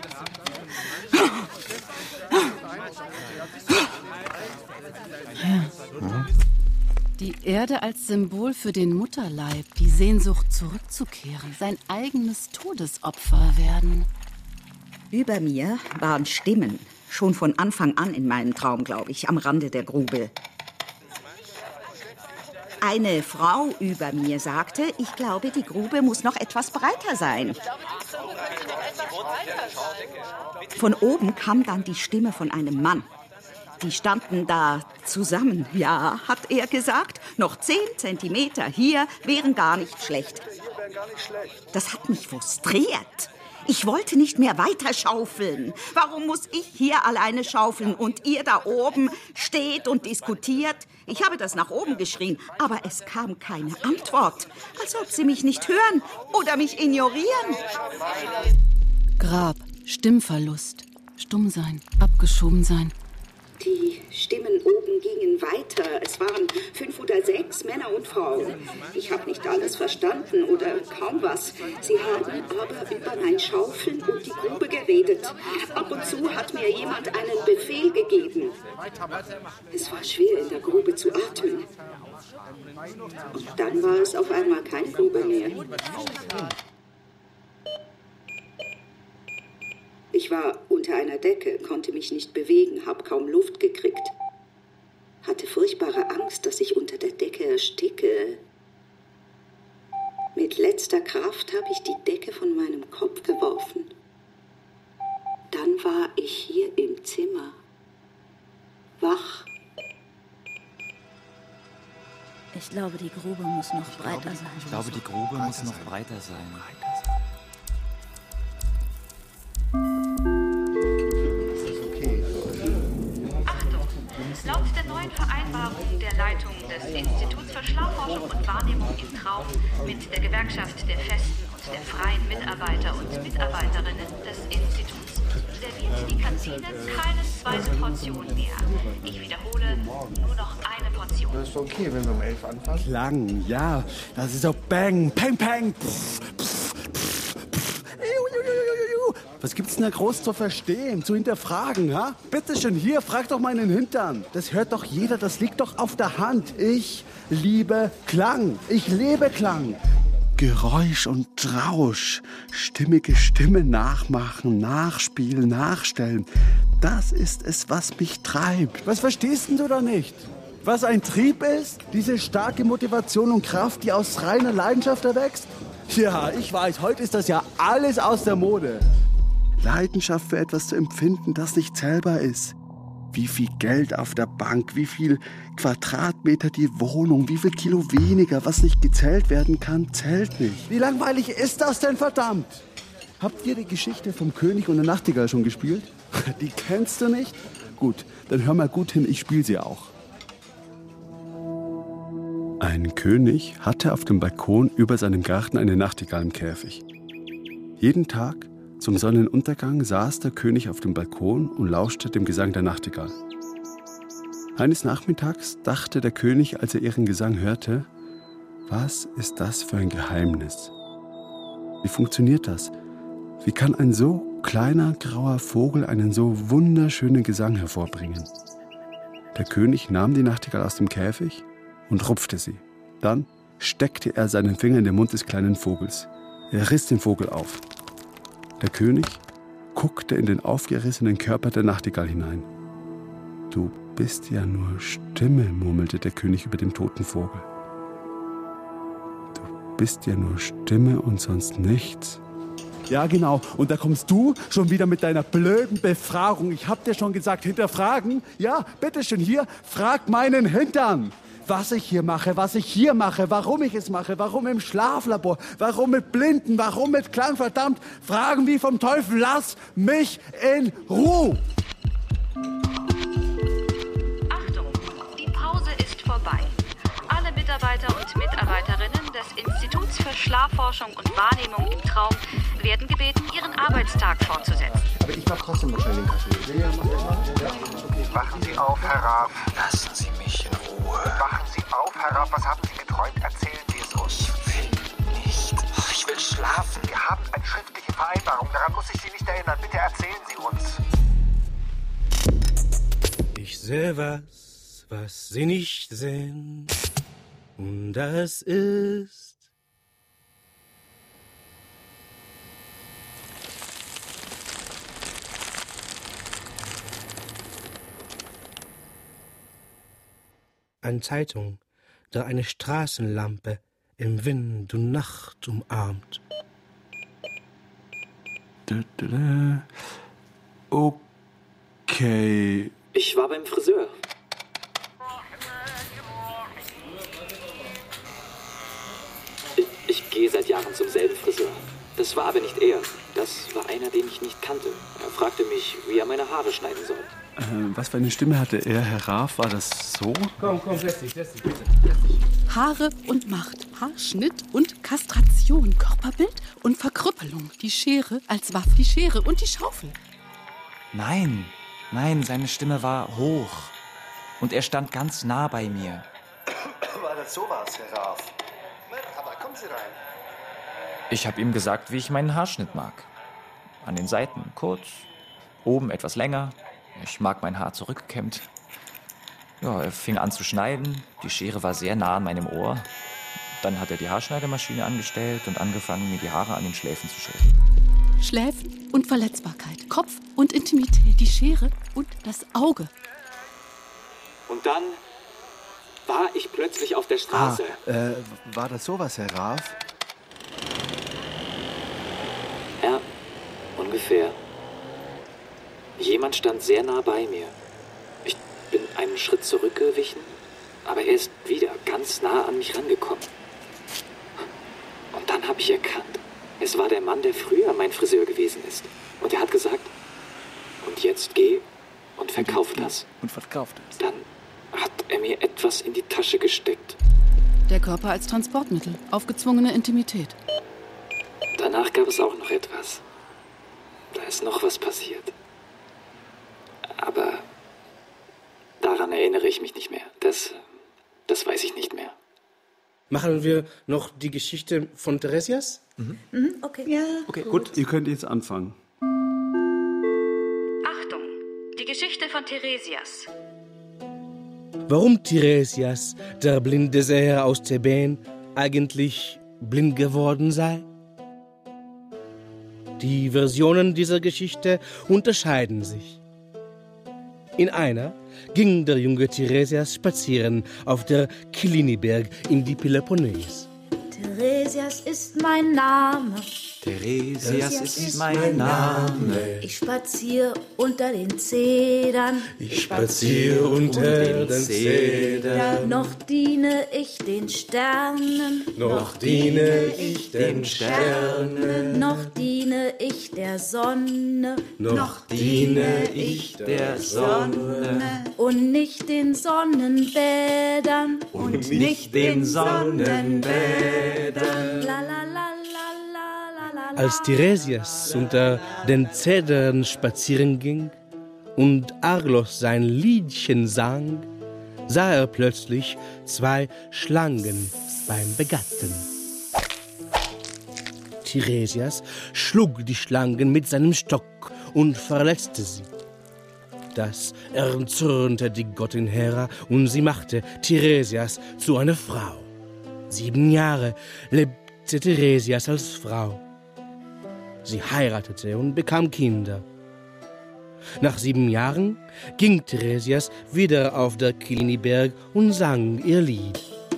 [SPEAKER 4] Die Erde als Symbol für den Mutterleib, die Sehnsucht zurückzukehren, sein eigenes Todesopfer werden.
[SPEAKER 15] Über mir waren Stimmen, schon von Anfang an in meinem Traum, glaube ich, am Rande der Grube. Eine Frau über mir sagte, ich glaube, die Grube muss noch etwas breiter sein. Von oben kam dann die Stimme von einem Mann. Die standen da zusammen. Ja, hat er gesagt, noch 10 Zentimeter hier wären gar nicht schlecht. Das hat mich frustriert. Ich wollte nicht mehr weiter schaufeln. Warum muss ich hier alleine schaufeln und ihr da oben steht und diskutiert? Ich habe das nach oben geschrien, aber es kam keine Antwort. Als ob sie mich nicht hören oder mich ignorieren.
[SPEAKER 4] Grab, Stimmverlust, stumm sein, abgeschoben sein.
[SPEAKER 11] Die Stimmen oben gingen weiter. Es waren 5 oder 6 Männer und Frauen. Ich habe nicht alles verstanden oder kaum was. Sie haben aber über mein Schaufeln und die Grube geredet. Ab und zu hat mir jemand einen Befehl gegeben. Es war schwer, in der Grube zu atmen. Und dann war es auf einmal keine Grube mehr. Ich war unter einer Decke, konnte mich nicht bewegen, habe kaum Luft gekriegt. Hatte furchtbare Angst, dass ich unter der Decke ersticke. Mit letzter Kraft habe ich die Decke von meinem Kopf geworfen. Dann war ich hier im Zimmer, wach.
[SPEAKER 8] Ich glaube, die Grube muss noch breiter sein.
[SPEAKER 9] Ich glaube, die Grube muss noch breiter sein.
[SPEAKER 5] Laut der neuen Vereinbarung der Leitung des Instituts für Schlafforschung und Wahrnehmung im Traum mit der Gewerkschaft der festen und der freien Mitarbeiter und Mitarbeiterinnen des Instituts serviert die Kantine keine zweite Portion mehr. Ich wiederhole, nur noch eine Portion.
[SPEAKER 16] Das ist okay, wenn wir um 11 anfangen.
[SPEAKER 17] Klang, ja. Das ist so Bang, Peng, Peng. Pff, pff, pff, pff. Was gibt's denn da groß zu verstehen, zu hinterfragen, ha? Bitteschön, hier, frag doch meinen Hintern. Das hört doch jeder, das liegt doch auf der Hand. Ich liebe Klang. Ich lebe Klang. Geräusch und Rausch, stimmige Stimme nachmachen, nachspielen, nachstellen. Das ist es, was mich treibt. Was verstehst denn du da nicht? Was ein Trieb ist? Diese starke Motivation und Kraft, die aus reiner Leidenschaft erwächst? Ja, ich weiß, heute ist das ja alles aus der Mode. Leidenschaft für etwas zu empfinden, das nicht zählbar ist. Wie viel Geld auf der Bank, wie viel Quadratmeter die Wohnung, wie viel Kilo weniger, was nicht gezählt werden kann, zählt nicht. Wie langweilig ist das denn, verdammt? Habt ihr die Geschichte vom König und der Nachtigall schon gespielt? Die kennst du nicht? Gut, dann hör mal gut hin, ich spiele sie auch. Ein König hatte auf dem Balkon über seinem Garten eine Nachtigall im Käfig. Jeden Tag zum Sonnenuntergang saß der König auf dem Balkon und lauschte dem Gesang der Nachtigall. Eines Nachmittags dachte der König, als er ihren Gesang hörte, was ist das für ein Geheimnis? Wie funktioniert das? Wie kann ein so kleiner grauer Vogel einen so wunderschönen Gesang hervorbringen? Der König nahm die Nachtigall aus dem Käfig und rupfte sie. Dann steckte er seinen Finger in den Mund des kleinen Vogels. Er riss den Vogel auf. Der König guckte in den aufgerissenen Körper der Nachtigall hinein. Du bist ja nur Stimme, murmelte der König über dem toten Vogel. Du bist ja nur Stimme und sonst nichts. Ja, genau. Und da kommst du schon wieder mit deiner blöden Befragung. Ich hab dir schon gesagt, hinterfragen? Ja, bitteschön, hier, frag meinen Hintern. Was ich hier mache, warum ich es mache, warum im Schlaflabor, warum mit Blinden, warum mit Klang, verdammt, Fragen wie vom Teufel, lass mich in Ruhe!
[SPEAKER 5] Achtung, die Pause ist vorbei. Alle Mitarbeiter und Mitarbeiterinnen des Instituts Schlafforschung und Wahrnehmung im Traum werden gebeten, ihren Arbeitstag fortzusetzen.
[SPEAKER 3] Aber ich mach trotzdem noch schnell den Kaffee.
[SPEAKER 18] Wachen Sie auf, Herr Raff.
[SPEAKER 19] Lassen Sie mich in Ruhe.
[SPEAKER 18] Wachen Sie auf, Herr Raff. Was haben Sie geträumt? Erzählen Sie es uns.
[SPEAKER 19] Ich will nicht. Ich will schlafen.
[SPEAKER 18] Wir haben eine schriftliche Vereinbarung. Daran muss ich Sie nicht erinnern. Bitte erzählen Sie uns.
[SPEAKER 6] Ich sehe was Sie nicht sehen. Und das ist eine Zeitung, da eine Straßenlampe im Wind und Nacht umarmt.
[SPEAKER 17] Okay.
[SPEAKER 12] Ich war beim Friseur. Ich gehe seit Jahren zum selben Friseur. Das war aber nicht er. Das war einer, den ich nicht kannte. Er fragte mich, wie er meine Haare schneiden soll.
[SPEAKER 17] Was für eine Stimme hatte er, Herr Raff? War das so?
[SPEAKER 6] Komm, setz dich, bitte.
[SPEAKER 20] Haare und Macht, Haarschnitt und Kastration, Körperbild und Verkrüppelung. Die Schere als Waffe, die Schere und die Schaufel.
[SPEAKER 9] Nein, seine Stimme war hoch. Und er stand ganz nah bei mir.
[SPEAKER 18] War das sowas, Herr Raff? Aber kommen Sie rein.
[SPEAKER 9] Ich habe ihm gesagt, wie ich meinen Haarschnitt mag. An den Seiten kurz, oben etwas länger. Ich mag mein Haar zurückgekämmt. Ja, er fing an zu schneiden. Die Schere war sehr nah an meinem Ohr. Dann hat er die Haarschneidemaschine angestellt und angefangen, mir die Haare an den Schläfen zu schälen.
[SPEAKER 20] Schläfen und Verletzbarkeit, Kopf und Intimität, die Schere und das Auge.
[SPEAKER 12] Und dann war ich plötzlich auf der Straße.
[SPEAKER 3] War das sowas, Herr Raff?
[SPEAKER 12] Ja, ungefähr. Jemand stand sehr nah bei mir. Ich bin einen Schritt zurückgewichen, aber er ist wieder ganz nah an mich rangekommen. Und dann habe ich erkannt, es war der Mann, der früher mein Friseur gewesen ist. Und er hat gesagt, und jetzt geh und verkauf das.
[SPEAKER 17] Und verkauft es.
[SPEAKER 12] Dann hat er mir etwas in die Tasche gesteckt.
[SPEAKER 20] Der Körper als Transportmittel, aufgezwungene Intimität.
[SPEAKER 12] Danach gab es auch noch etwas. Da ist noch was passiert. Aber daran erinnere ich mich nicht mehr. Das weiß ich nicht mehr.
[SPEAKER 6] Machen wir noch die Geschichte von Theresias?
[SPEAKER 8] Okay. Ja.
[SPEAKER 17] Okay, gut. Ihr könnt jetzt anfangen.
[SPEAKER 5] Achtung, die Geschichte von Theresias.
[SPEAKER 6] Warum Theresias, der blinde Seher aus Theben, eigentlich blind geworden sei? Die Versionen dieser Geschichte unterscheiden sich. In einer ging der junge Theresias spazieren auf der Kiliniberg in die Peloponnes.
[SPEAKER 14] Theresias ist mein Name.
[SPEAKER 9] Theresias ist mein Name.
[SPEAKER 14] Ich spazier unter den Zedern.
[SPEAKER 6] Ich spazier unter den Zedern.
[SPEAKER 14] Noch diene ich den Sternen.
[SPEAKER 6] Noch diene ich den Sternen.
[SPEAKER 14] Noch diene ich der Sonne.
[SPEAKER 6] Noch diene ich der Sonne.
[SPEAKER 14] Und nicht den Sonnenbädern.
[SPEAKER 9] Und nicht den Sonnenbädern.
[SPEAKER 14] La la la.
[SPEAKER 6] Als Theresias unter den Zedern spazieren ging und Arglos sein Liedchen sang, sah er plötzlich 2 Schlangen beim Begatten. Theresias schlug die Schlangen mit seinem Stock und verletzte sie. Das erzürnte die Gottin Hera und sie machte Theresias zu einer Frau. 7 Jahre lebte Theresias als Frau. Sie heiratete und bekam Kinder. Nach 7 Jahren ging Theresias wieder auf der Kiliniberg und sang ihr Lied.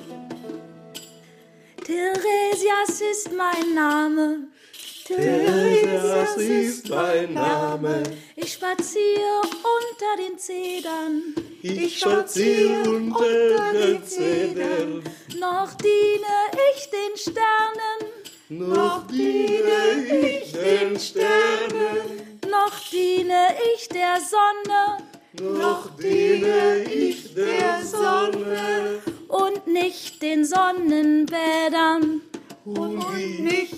[SPEAKER 14] Theresias ist mein Name.
[SPEAKER 6] Theresias ist mein Name.
[SPEAKER 14] Ich spazier unter den Zedern.
[SPEAKER 6] Ich spazier unter den Zedern.
[SPEAKER 14] Noch diene ich den Sternen.
[SPEAKER 6] Noch diene ich den Sternen.
[SPEAKER 14] Noch diene ich der Sonne.
[SPEAKER 6] Noch diene ich der Sonne.
[SPEAKER 14] Und nicht den Sonnenbädern.
[SPEAKER 6] Und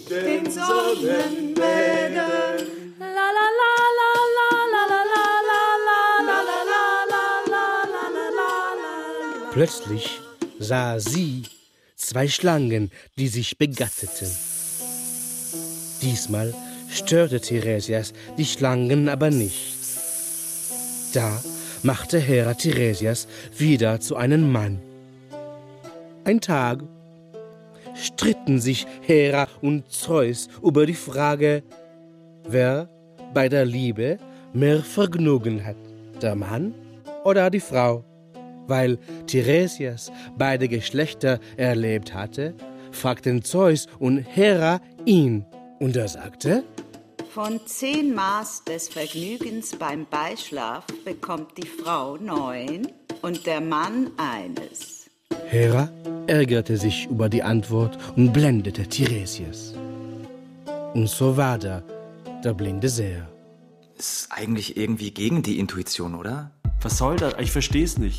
[SPEAKER 13] den Sonnenbädern.
[SPEAKER 14] La la la la la la la la la la la la la.
[SPEAKER 6] Plötzlich sah sie 2 Schlangen, die sich begatteten. Diesmal störte Tiresias die Schlangen aber nicht. Da machte Hera Tiresias wieder zu einem Mann. Ein Tag stritten sich Hera und Zeus über die Frage, wer bei der Liebe mehr Vergnügen hat, der Mann oder die Frau. Weil Tiresias beide Geschlechter erlebt hatte, fragten Zeus und Hera ihn. Und er sagte:
[SPEAKER 15] Von 10 Maß des Vergnügens beim Beischlaf bekommt die Frau 9 und der Mann 1.
[SPEAKER 6] Hera ärgerte sich über die Antwort und blendete Tiresias. Und so war der Blinde sehr.
[SPEAKER 9] Ist eigentlich irgendwie gegen die Intuition, oder?
[SPEAKER 7] Was soll das? Ich versteh's nicht.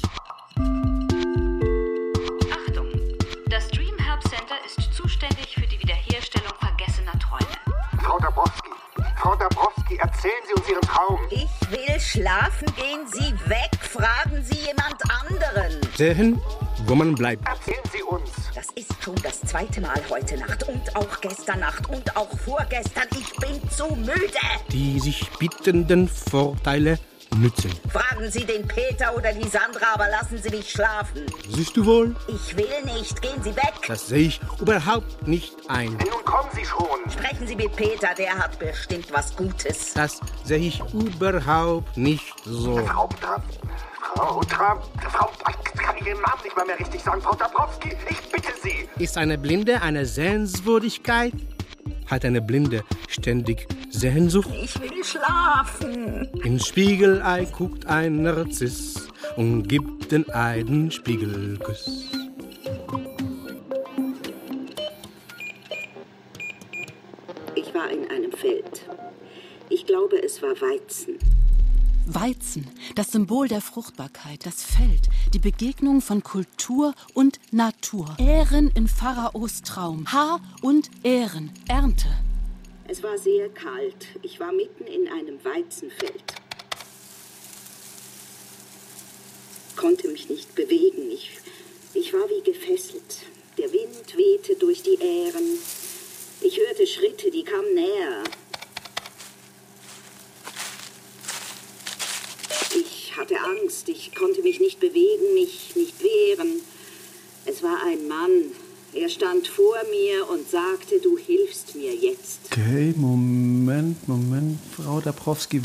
[SPEAKER 5] Achtung! Das Dream Help Center ist zuständig für die Wiederherstellung vergessener Träume.
[SPEAKER 18] Frau Dabrowski, erzählen Sie uns Ihren Traum.
[SPEAKER 11] Ich will schlafen, gehen Sie weg, fragen Sie jemand anderen.
[SPEAKER 6] Sehen, wo man bleibt.
[SPEAKER 18] Erzählen Sie uns.
[SPEAKER 11] Das ist schon das 2. Mal heute Nacht und auch gestern Nacht und auch vorgestern. Ich bin zu müde.
[SPEAKER 6] Die sich bietenden Vorteile nützen.
[SPEAKER 11] Fragen Sie den Peter oder die Sandra, aber lassen Sie mich schlafen.
[SPEAKER 6] Siehst du wohl?
[SPEAKER 11] Ich will nicht, gehen Sie weg.
[SPEAKER 6] Das sehe ich überhaupt nicht ein.
[SPEAKER 18] Nun kommen Sie schon.
[SPEAKER 11] Sprechen Sie mit Peter, der hat bestimmt was Gutes.
[SPEAKER 6] Das sehe ich überhaupt nicht so.
[SPEAKER 18] Frau, kann ich Ihren Namen nicht mal mehr richtig sagen. Frau Dabrowski, ich bitte Sie.
[SPEAKER 6] Ist eine Blinde eine Sehenswürdigkeit? Hat eine Blinde ständig Sehnsucht?
[SPEAKER 11] Ich will schlafen.
[SPEAKER 6] Ins Spiegelei guckt ein Narziss und gibt den einen Spiegelkuss.
[SPEAKER 11] Ich war in einem Feld. Ich glaube, es war Weizen.
[SPEAKER 20] Weizen, das Symbol der Fruchtbarkeit, das Feld, die Begegnung von Kultur und Natur. Ähren in Pharaos Traum, Haar und Ähren, Ernte.
[SPEAKER 11] Es war sehr kalt. Ich war mitten in einem Weizenfeld. Konnte mich nicht bewegen. Ich war wie gefesselt. Der Wind wehte durch die Ähren. Ich hörte Schritte, die kamen näher. Ich hatte Angst, ich konnte mich nicht bewegen, mich nicht wehren. Es war ein Mann. Er stand vor mir und sagte, du hilfst mir jetzt.
[SPEAKER 7] Okay, Moment. Frau Dabrowski,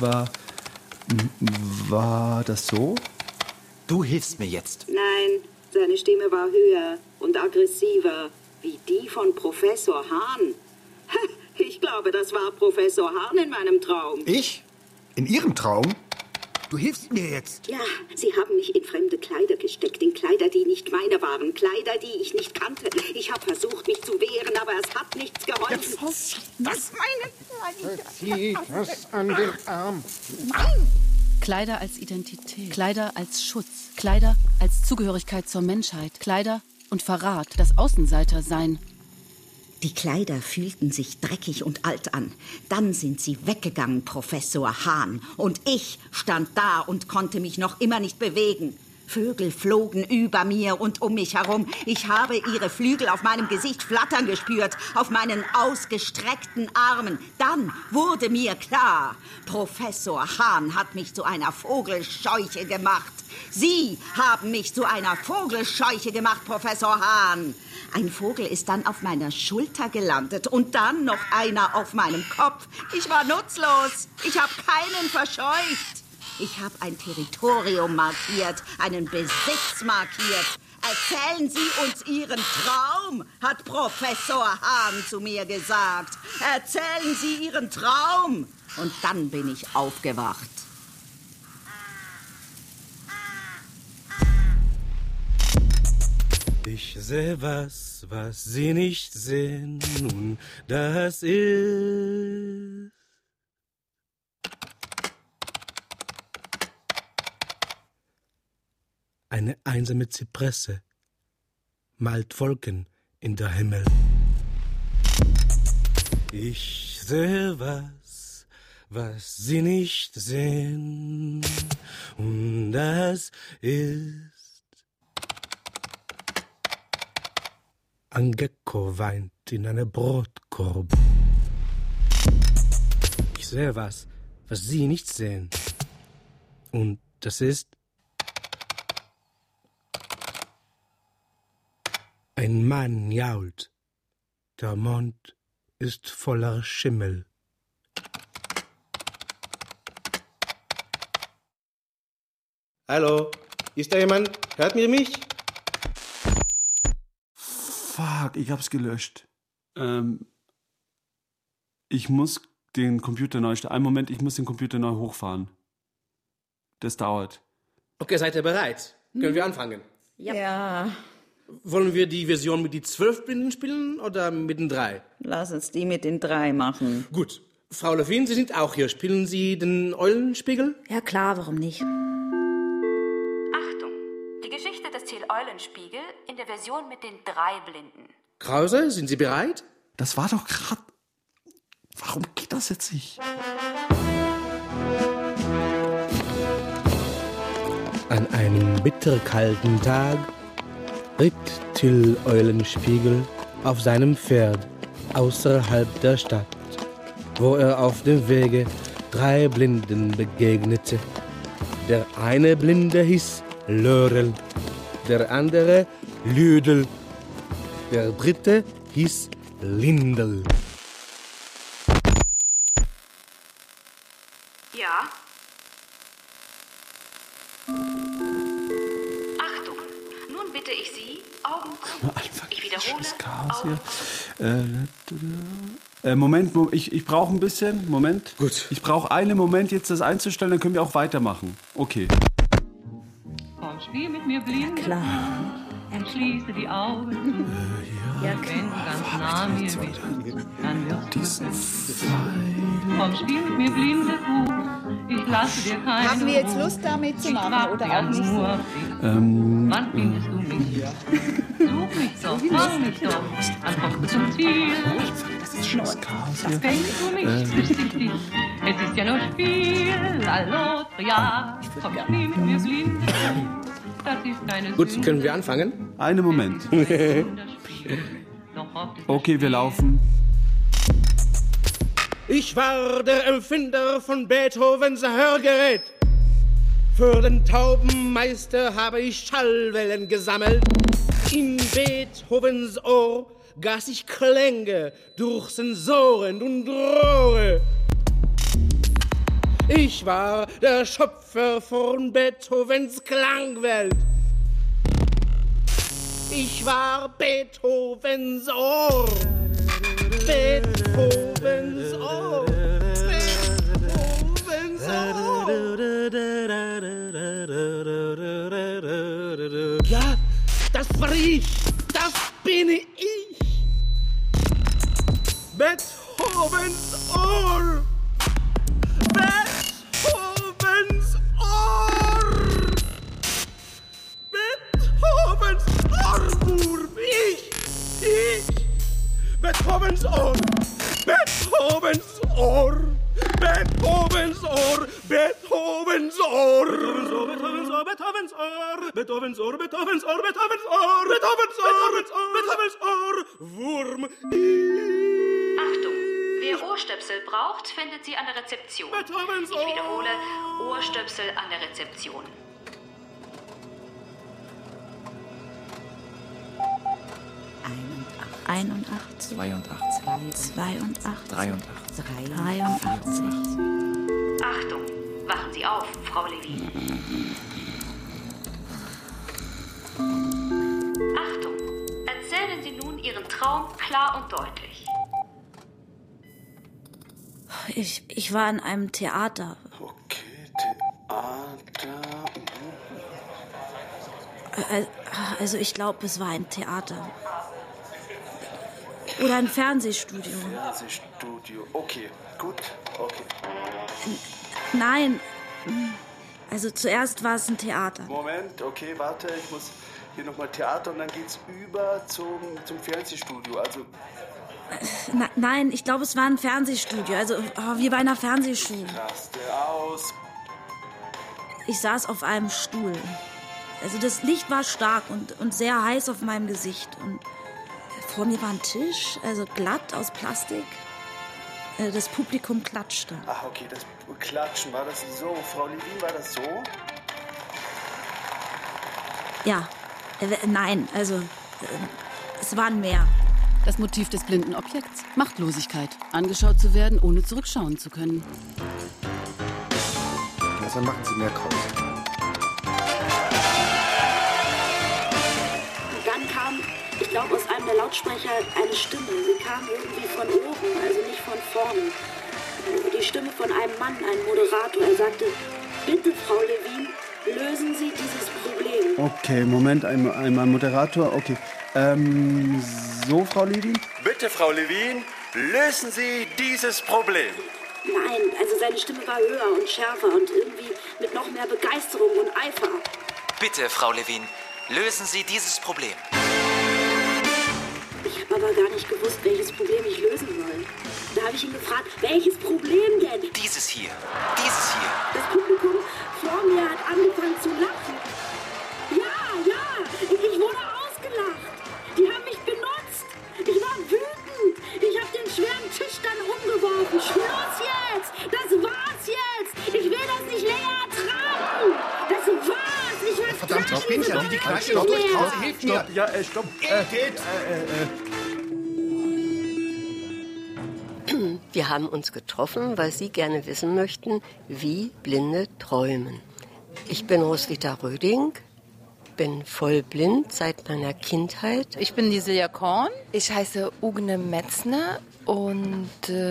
[SPEAKER 7] war das so?
[SPEAKER 9] Du hilfst mir jetzt.
[SPEAKER 11] Nein, seine Stimme war höher und aggressiver, wie die von Professor Hahn. Ich glaube, das war Professor Hahn in meinem Traum.
[SPEAKER 3] Ich? In Ihrem Traum? Du hilfst mir jetzt.
[SPEAKER 11] Ja, Sie haben mich in fremde Kleider gesteckt, in Kleider, die nicht meine waren, Kleider, die ich nicht kannte. Ich habe versucht, mich zu wehren, aber es hat nichts geholfen.
[SPEAKER 18] Was meinen? Zieh das an den Arm.
[SPEAKER 20] Nein! Kleider als Identität, Kleider als Schutz, Kleider als Zugehörigkeit zur Menschheit, Kleider und Verrat, das Außenseitersein.
[SPEAKER 15] Die Kleider fühlten sich dreckig und alt an. Dann sind sie weggegangen, Professor Hahn. Und ich stand da und konnte mich noch immer nicht bewegen. Vögel flogen über mir und um mich herum. Ich habe ihre Flügel auf meinem Gesicht flattern gespürt, auf meinen ausgestreckten Armen. Dann wurde mir klar, Professor Hahn hat mich zu einer Vogelscheuche gemacht. Sie haben mich zu einer Vogelscheuche gemacht, Professor Hahn. Ein Vogel ist dann auf meiner Schulter gelandet und dann noch einer auf meinem Kopf. Ich war nutzlos. Ich habe keinen verscheucht. Ich habe ein Territorium markiert, einen Besitz markiert. Erzählen Sie uns Ihren Traum, hat Professor Hahn zu mir gesagt. Erzählen Sie Ihren Traum. Und dann bin ich aufgewacht.
[SPEAKER 6] Ich sehe was Sie nicht sehen, nun das ist eine einsame Zypresse, malt Wolken in der Himmel. Ich sehe was sie nicht sehen. Und das ist... Ein Gecko weint in einem Brotkorb. Ich sehe was sie nicht sehen. Und das ist... Ein Mann jault. Der Mond ist voller Schimmel.
[SPEAKER 21] Hallo, ist da jemand? Hört ihr mich?
[SPEAKER 17] Fuck, ich hab's gelöscht. Ich muss den Computer neu starten. Einen Moment, ich muss den Computer neu hochfahren. Das dauert.
[SPEAKER 21] Okay, seid ihr bereit? Können wir anfangen?
[SPEAKER 15] Ja.
[SPEAKER 21] Wollen wir die Version mit den 12 Blinden spielen oder mit den 3?
[SPEAKER 15] Lass uns die mit den 3 machen.
[SPEAKER 21] Gut. Frau Levin, Sie sind auch hier. Spielen Sie den Eulenspiegel?
[SPEAKER 8] Ja klar, warum nicht?
[SPEAKER 5] Achtung! Die Geschichte des Till Eulenspiegel in der Version mit den 3 Blinden.
[SPEAKER 21] Krause, sind Sie bereit?
[SPEAKER 17] Das war doch gerade... Warum geht das jetzt nicht?
[SPEAKER 6] An einem bitterkalten Tag ritt Till Eulenspiegel auf seinem Pferd außerhalb der Stadt, wo er auf dem Wege 3 Blinden begegnete. Der eine Blinde hieß Lörel, der andere Lüdel, der dritte hieß Lindel.
[SPEAKER 5] Ja? Achtung! Nun bitte ich Sie, Augen zu. Ich wiederhole, Augen zu.
[SPEAKER 17] Moment, ich brauche ein bisschen. Moment.
[SPEAKER 21] Gut.
[SPEAKER 17] Ich brauche einen Moment, jetzt das einzustellen, dann können wir auch weitermachen. Okay.
[SPEAKER 22] Komm, spiel mit mir blind.
[SPEAKER 15] Ja, klar.
[SPEAKER 22] Und schließe die Augen.
[SPEAKER 15] Ja,
[SPEAKER 22] wenn du ganz nah mir bist, dann wirst
[SPEAKER 17] Diesen
[SPEAKER 22] du komm, spiel mit mir blinde Kuh. Ich lasse dir keine
[SPEAKER 18] Haben wir jetzt Lust, damit zu machen oder auch nicht so?
[SPEAKER 22] Wann findest du mich? Such mich doch, fang mich doch, an zum Ziel.
[SPEAKER 17] Das ist schon das Chaos
[SPEAKER 22] hier. Denkst du mich, küsst ich dich? Es ist ja nur Spiel, hallo, ja. Komm, spiel mit mir blind. Das ist keine
[SPEAKER 21] Gut, können wir anfangen?
[SPEAKER 17] Einen Moment. Okay, wir laufen.
[SPEAKER 21] Ich war der Erfinder von Beethovens Hörgerät. Für den Taubenmeister habe ich Schallwellen gesammelt. In Beethovens Ohr gaß ich Klänge durch Sensoren und Rohre. Ich war der Schöpfer von Beethovens Klangwelt. Ich war Beethovens Ohr. Beethovens Ohr. Beethovens Ohr. Ja, das war ich. Das bin ich. Beethovens Ohr. Beethovens Ohr. Beethovens Ohrwurm. Ich. Beethovens Ohr. Beethovens Ohr. Beethovens Ohr. Beethovens Ohr. Beethovens Ohr. Beethovens Ohr. Beethovens Ohr. Beethovens Ohr. Beethovens Ohr. Beethovens Ohr. Beethovens Ohr. Wurm.
[SPEAKER 5] Achtung! Wer Ohrstöpsel braucht, findet sie an der Rezeption. Ich wiederhole, Ohrstöpsel an der Rezeption.
[SPEAKER 9] Einundachtzig. 83.
[SPEAKER 5] Achtung! Wachen Sie auf, Frau Levin. Achtung! Erzählen Sie nun Ihren Traum klar und deutlich.
[SPEAKER 8] Ich war in einem Theater.
[SPEAKER 7] Okay, Theater.
[SPEAKER 8] Also ich glaube, es war ein Theater. Oder ein Fernsehstudio.
[SPEAKER 7] Fernsehstudio, okay, gut, okay.
[SPEAKER 8] Nein, also zuerst war es ein Theater.
[SPEAKER 7] Moment, okay, warte, ich muss hier nochmal Theater und dann geht's über zum Fernsehstudio. Also,
[SPEAKER 8] Nein, ich glaube, es war ein Fernsehstudio. Also wie bei einer Fernsehshow.
[SPEAKER 10] Raste aus.
[SPEAKER 8] Ich saß auf einem Stuhl. Also das Licht war stark und sehr heiß auf meinem Gesicht. Und vor mir war ein Tisch, also glatt aus Plastik. Das Publikum klatschte.
[SPEAKER 10] Ach, okay, das Klatschen, war das so? Frau Levin, war das so?
[SPEAKER 8] Ja, nein, also es waren mehr.
[SPEAKER 4] Das Motiv des blinden Objekts? Machtlosigkeit. Angeschaut zu werden, ohne zurückschauen zu können.
[SPEAKER 3] Also machen Sie mehr Kraus.
[SPEAKER 11] Und dann kam, ich glaube, aus einem der Lautsprecher eine Stimme. Sie kam irgendwie von oben, also nicht von vorne. Die Stimme von einem Mann, einem Moderator. Er sagte, bitte, Frau Levin, lösen Sie dieses Problem.
[SPEAKER 17] Okay, Moment, einmal Moderator. Okay. So, Frau Levin?
[SPEAKER 10] Bitte, Frau Levin, lösen Sie dieses Problem.
[SPEAKER 11] Nein, also seine Stimme war höher und schärfer und irgendwie mit noch mehr Begeisterung und Eifer.
[SPEAKER 9] Bitte, Frau Levin, lösen Sie dieses Problem.
[SPEAKER 11] Ich habe aber gar nicht gewusst, welches Problem ich lösen soll. Da habe ich ihn gefragt, welches Problem denn?
[SPEAKER 9] Dieses hier. Dieses hier.
[SPEAKER 11] Das Publikum vor mir hat angefangen zu lachen. Ja, ich wurde ausgelacht. Die haben mich benutzt. Ich war wütend. Ich habe den schweren Tisch dann umgeworfen. Schluss jetzt. Das war's jetzt. Ich will das nicht länger ertragen. Das war's. Ich will
[SPEAKER 18] Verdammt, ich bin ja die Klatsche noch durch draußen. Hilf mir.
[SPEAKER 17] Ja, stopp.
[SPEAKER 1] Wir haben uns getroffen, weil Sie gerne wissen möchten, wie Blinde träumen. Ich bin Roswitha Röding, bin vollblind seit meiner Kindheit.
[SPEAKER 2] Ich bin die Silja Korn.
[SPEAKER 23] Ich heiße Ugne Metzner und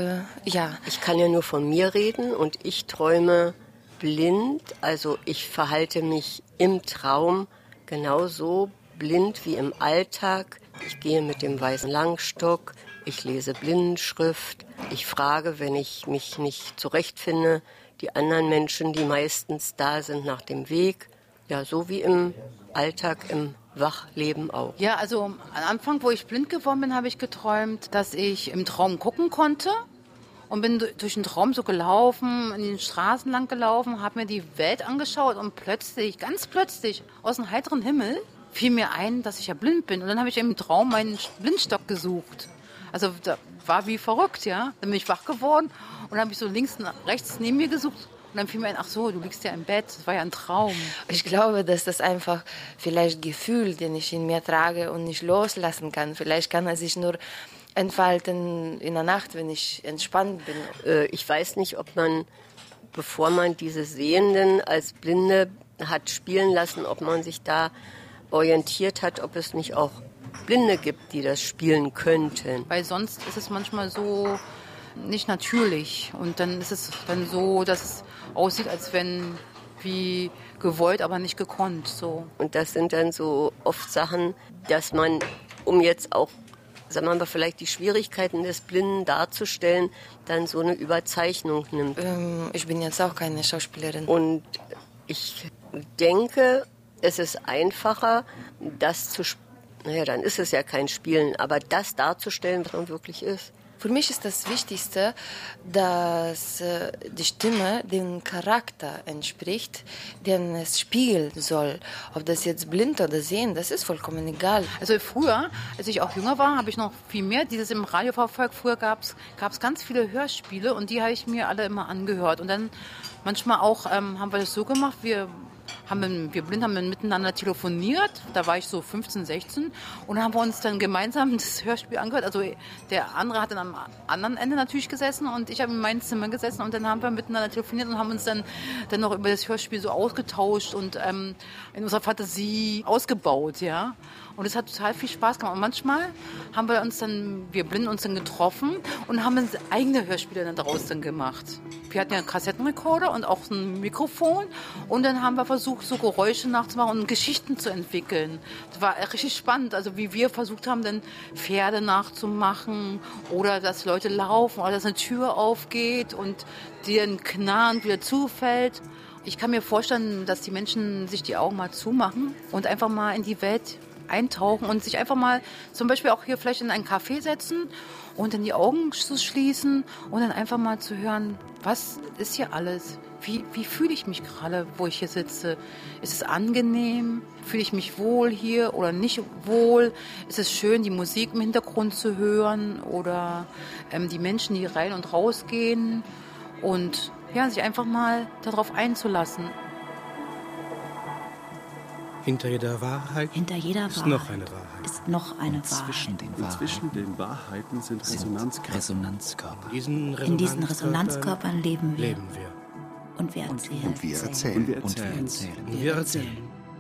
[SPEAKER 23] ja.
[SPEAKER 1] Ich kann ja nur von mir reden und ich träume blind, also ich verhalte mich im Traum genauso blind wie im Alltag. Ich gehe mit dem weißen Langstock, ich lese Blindenschrift, ich frage, wenn ich mich nicht zurechtfinde, die anderen Menschen, die meistens da sind, nach dem Weg. Ja, so wie im Alltag, im Wachleben auch.
[SPEAKER 2] Ja, also am Anfang, wo ich blind geworden bin, habe ich geträumt, dass ich im Traum gucken konnte. Und bin durch den Traum so gelaufen, in den Straßen lang gelaufen, habe mir die Welt angeschaut und plötzlich, ganz plötzlich, aus dem heiteren Himmel, fiel mir ein, dass ich ja blind bin. Und dann habe ich im Traum meinen Blindstock gesucht. Also da war wie verrückt, ja. Dann bin ich wach geworden und habe ich so links und rechts neben mir gesucht. Und dann fiel mir ein, ach so, du liegst ja im Bett, das war ja ein Traum.
[SPEAKER 23] Ich glaube, dass das einfach vielleicht Gefühl, den ich in mir trage und nicht loslassen kann. Vielleicht kann er sich nur entfalten in der Nacht, wenn ich entspannt bin.
[SPEAKER 1] Ich weiß nicht, ob man, bevor man diese Sehenden als Blinde hat spielen lassen, ob man sich da orientiert hat, ob es nicht auch Blinde gibt, die das spielen könnten.
[SPEAKER 2] Weil sonst ist es manchmal so nicht natürlich. Und dann ist es dann so, dass es aussieht, als wenn wie gewollt, aber nicht gekonnt. So.
[SPEAKER 1] Und das sind dann so oft Sachen, dass man, um jetzt auch, sagen wir mal, vielleicht die Schwierigkeiten des Blinden darzustellen, dann so eine Überzeichnung nimmt.
[SPEAKER 23] Ich bin jetzt auch keine Schauspielerin.
[SPEAKER 1] Und ich denke, es ist einfacher, das zu spielen. Naja, dann ist es ja kein Spielen, aber das darzustellen, was man wirklich ist.
[SPEAKER 23] Für mich ist das Wichtigste, dass die Stimme dem Charakter entspricht, den es spiegeln soll. Ob das jetzt blind oder sehend, das ist vollkommen egal.
[SPEAKER 2] Also früher, als ich auch jünger war, habe ich noch viel mehr dieses im Radio verfolgt. Früher gab es ganz viele Hörspiele und die habe ich mir alle immer angehört. Und dann manchmal auch haben wir das so gemacht, wir blind haben miteinander telefoniert, da war ich so 15, 16 und dann haben wir uns dann gemeinsam das Hörspiel angehört. Also der andere hat dann am anderen Ende natürlich gesessen und ich habe in meinem Zimmer gesessen und dann haben wir miteinander telefoniert und haben uns dann noch über das Hörspiel so ausgetauscht und in unserer Fantasie ausgebaut, ja. Und es hat total viel Spaß gemacht. Und manchmal haben wir Blinden uns dann getroffen und haben eigene Hörspiele dann daraus dann gemacht. Wir hatten ja einen Kassettenrekorder und auch ein Mikrofon und dann haben wir versucht, so Geräusche nachzumachen und Geschichten zu entwickeln. Das war richtig spannend, also wie wir versucht haben, dann Pferde nachzumachen oder dass Leute laufen oder dass eine Tür aufgeht und dir ein Knarren wieder zufällt. Ich kann mir vorstellen, dass die Menschen sich die Augen mal zumachen und einfach mal in die Welt eintauchen und sich einfach mal zum Beispiel auch hier vielleicht in einen Café setzen und dann die Augen zu schließen und dann einfach mal zu hören, was ist hier alles? Wie fühle ich mich gerade, wo ich hier sitze? Ist es angenehm? Fühle ich mich wohl hier oder nicht wohl? Ist es schön, die Musik im Hintergrund zu hören oder die Menschen, die rein und raus gehen? Und ja, sich einfach mal darauf einzulassen.
[SPEAKER 6] Hinter jeder Wahrheit ist noch eine Wahrheit.
[SPEAKER 8] Ist noch eine Wahrheit.
[SPEAKER 17] Zwischen den Wahrheiten sind Resonanzkörper.
[SPEAKER 8] In diesen Resonanzkörpern leben wir. Und wir erzählen.
[SPEAKER 3] Und wir erzählen.
[SPEAKER 6] Und wir erzählen.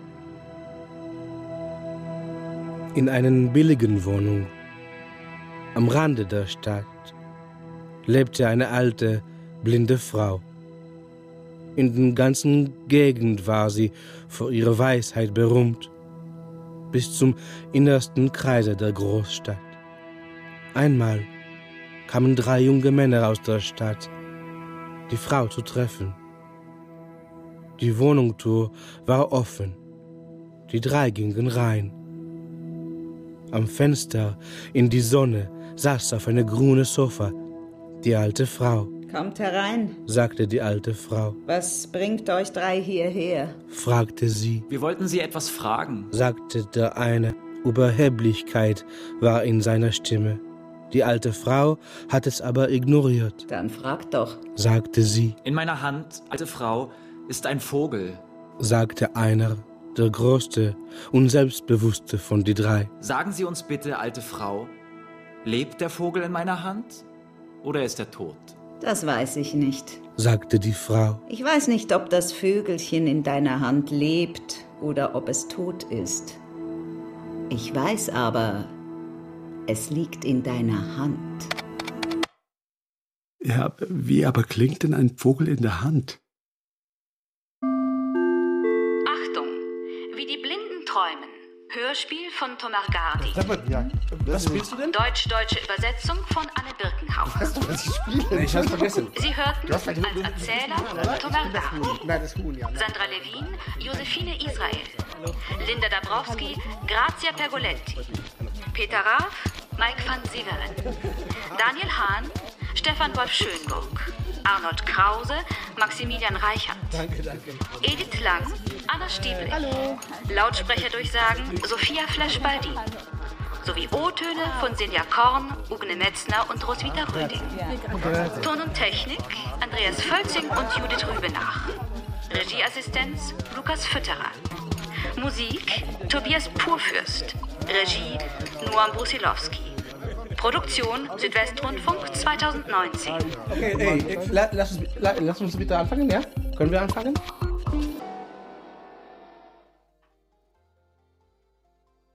[SPEAKER 6] In einer billigen Wohnung am Rande der Stadt lebte eine alte, blinde Frau. In der ganzen Gegend war sie für ihre Weisheit berühmt, bis zum innersten Kreise der Großstadt. Einmal kamen 3 junge Männer aus der Stadt, die Frau zu treffen. Die Wohnungstür war offen. Die 3 gingen rein. Am Fenster in die Sonne saß auf einem grünen Sofa die alte Frau.
[SPEAKER 15] Kommt herein,
[SPEAKER 6] sagte die alte Frau.
[SPEAKER 15] Was bringt euch 3 hierher?
[SPEAKER 6] Fragte sie.
[SPEAKER 9] Wir wollten Sie etwas fragen,
[SPEAKER 6] sagte der eine. Überheblichkeit war in seiner Stimme. Die alte Frau hat es aber ignoriert.
[SPEAKER 15] Dann frag doch,
[SPEAKER 6] sagte sie.
[SPEAKER 9] In meiner Hand, alte Frau, ist ein Vogel,
[SPEAKER 6] sagte einer, der größte und selbstbewusste von die 3.
[SPEAKER 9] Sagen Sie uns bitte, alte Frau, lebt der Vogel in meiner Hand oder ist er tot?
[SPEAKER 15] Das weiß ich nicht,
[SPEAKER 6] sagte die Frau.
[SPEAKER 15] Ich weiß nicht, ob das Vögelchen in deiner Hand lebt oder ob es tot ist. Ich weiß aber, es liegt in deiner Hand.
[SPEAKER 17] Ja, wie aber klingt denn ein Vogel in der Hand?
[SPEAKER 5] Achtung, wie die Blinden träumen. Hörspiel von Tomargardi.
[SPEAKER 21] Was spielst du denn?
[SPEAKER 5] Deutsch-deutsche Übersetzung von Anne Birkenhaus.
[SPEAKER 21] Weißt du, was ich spiele? Ich hab's vergessen.
[SPEAKER 5] Sie hörten als Erzähler Tomargardi.
[SPEAKER 21] Nein, das Huhn, ja.
[SPEAKER 5] Sandra Levin, Josephine Israel. Linda Dabrowski, Grazia Pergoletti. Peter Raaf, Mike van Sieveren. Daniel Hahn, Stefan Wolf Schönburg. Arnold Krause, Maximilian Reichert.
[SPEAKER 21] Danke.
[SPEAKER 5] Edith Lang, Anna Stieblich. Hallo. Lautsprecherdurchsagen, Sophia Flesch-Baldin. Sowie O-Töne von Silja Korn, Ugne Metzner und Roswitha Röding. Ton und Technik, Andreas Völzing und Judith Rübenach. Regieassistenz, Lukas Fütterer. Musik, Tobias Purfürst. Regie, Noam Brusilowski. Produktion Südwestrundfunk 2019.
[SPEAKER 21] Okay, lass uns bitte anfangen, ja? Können wir anfangen?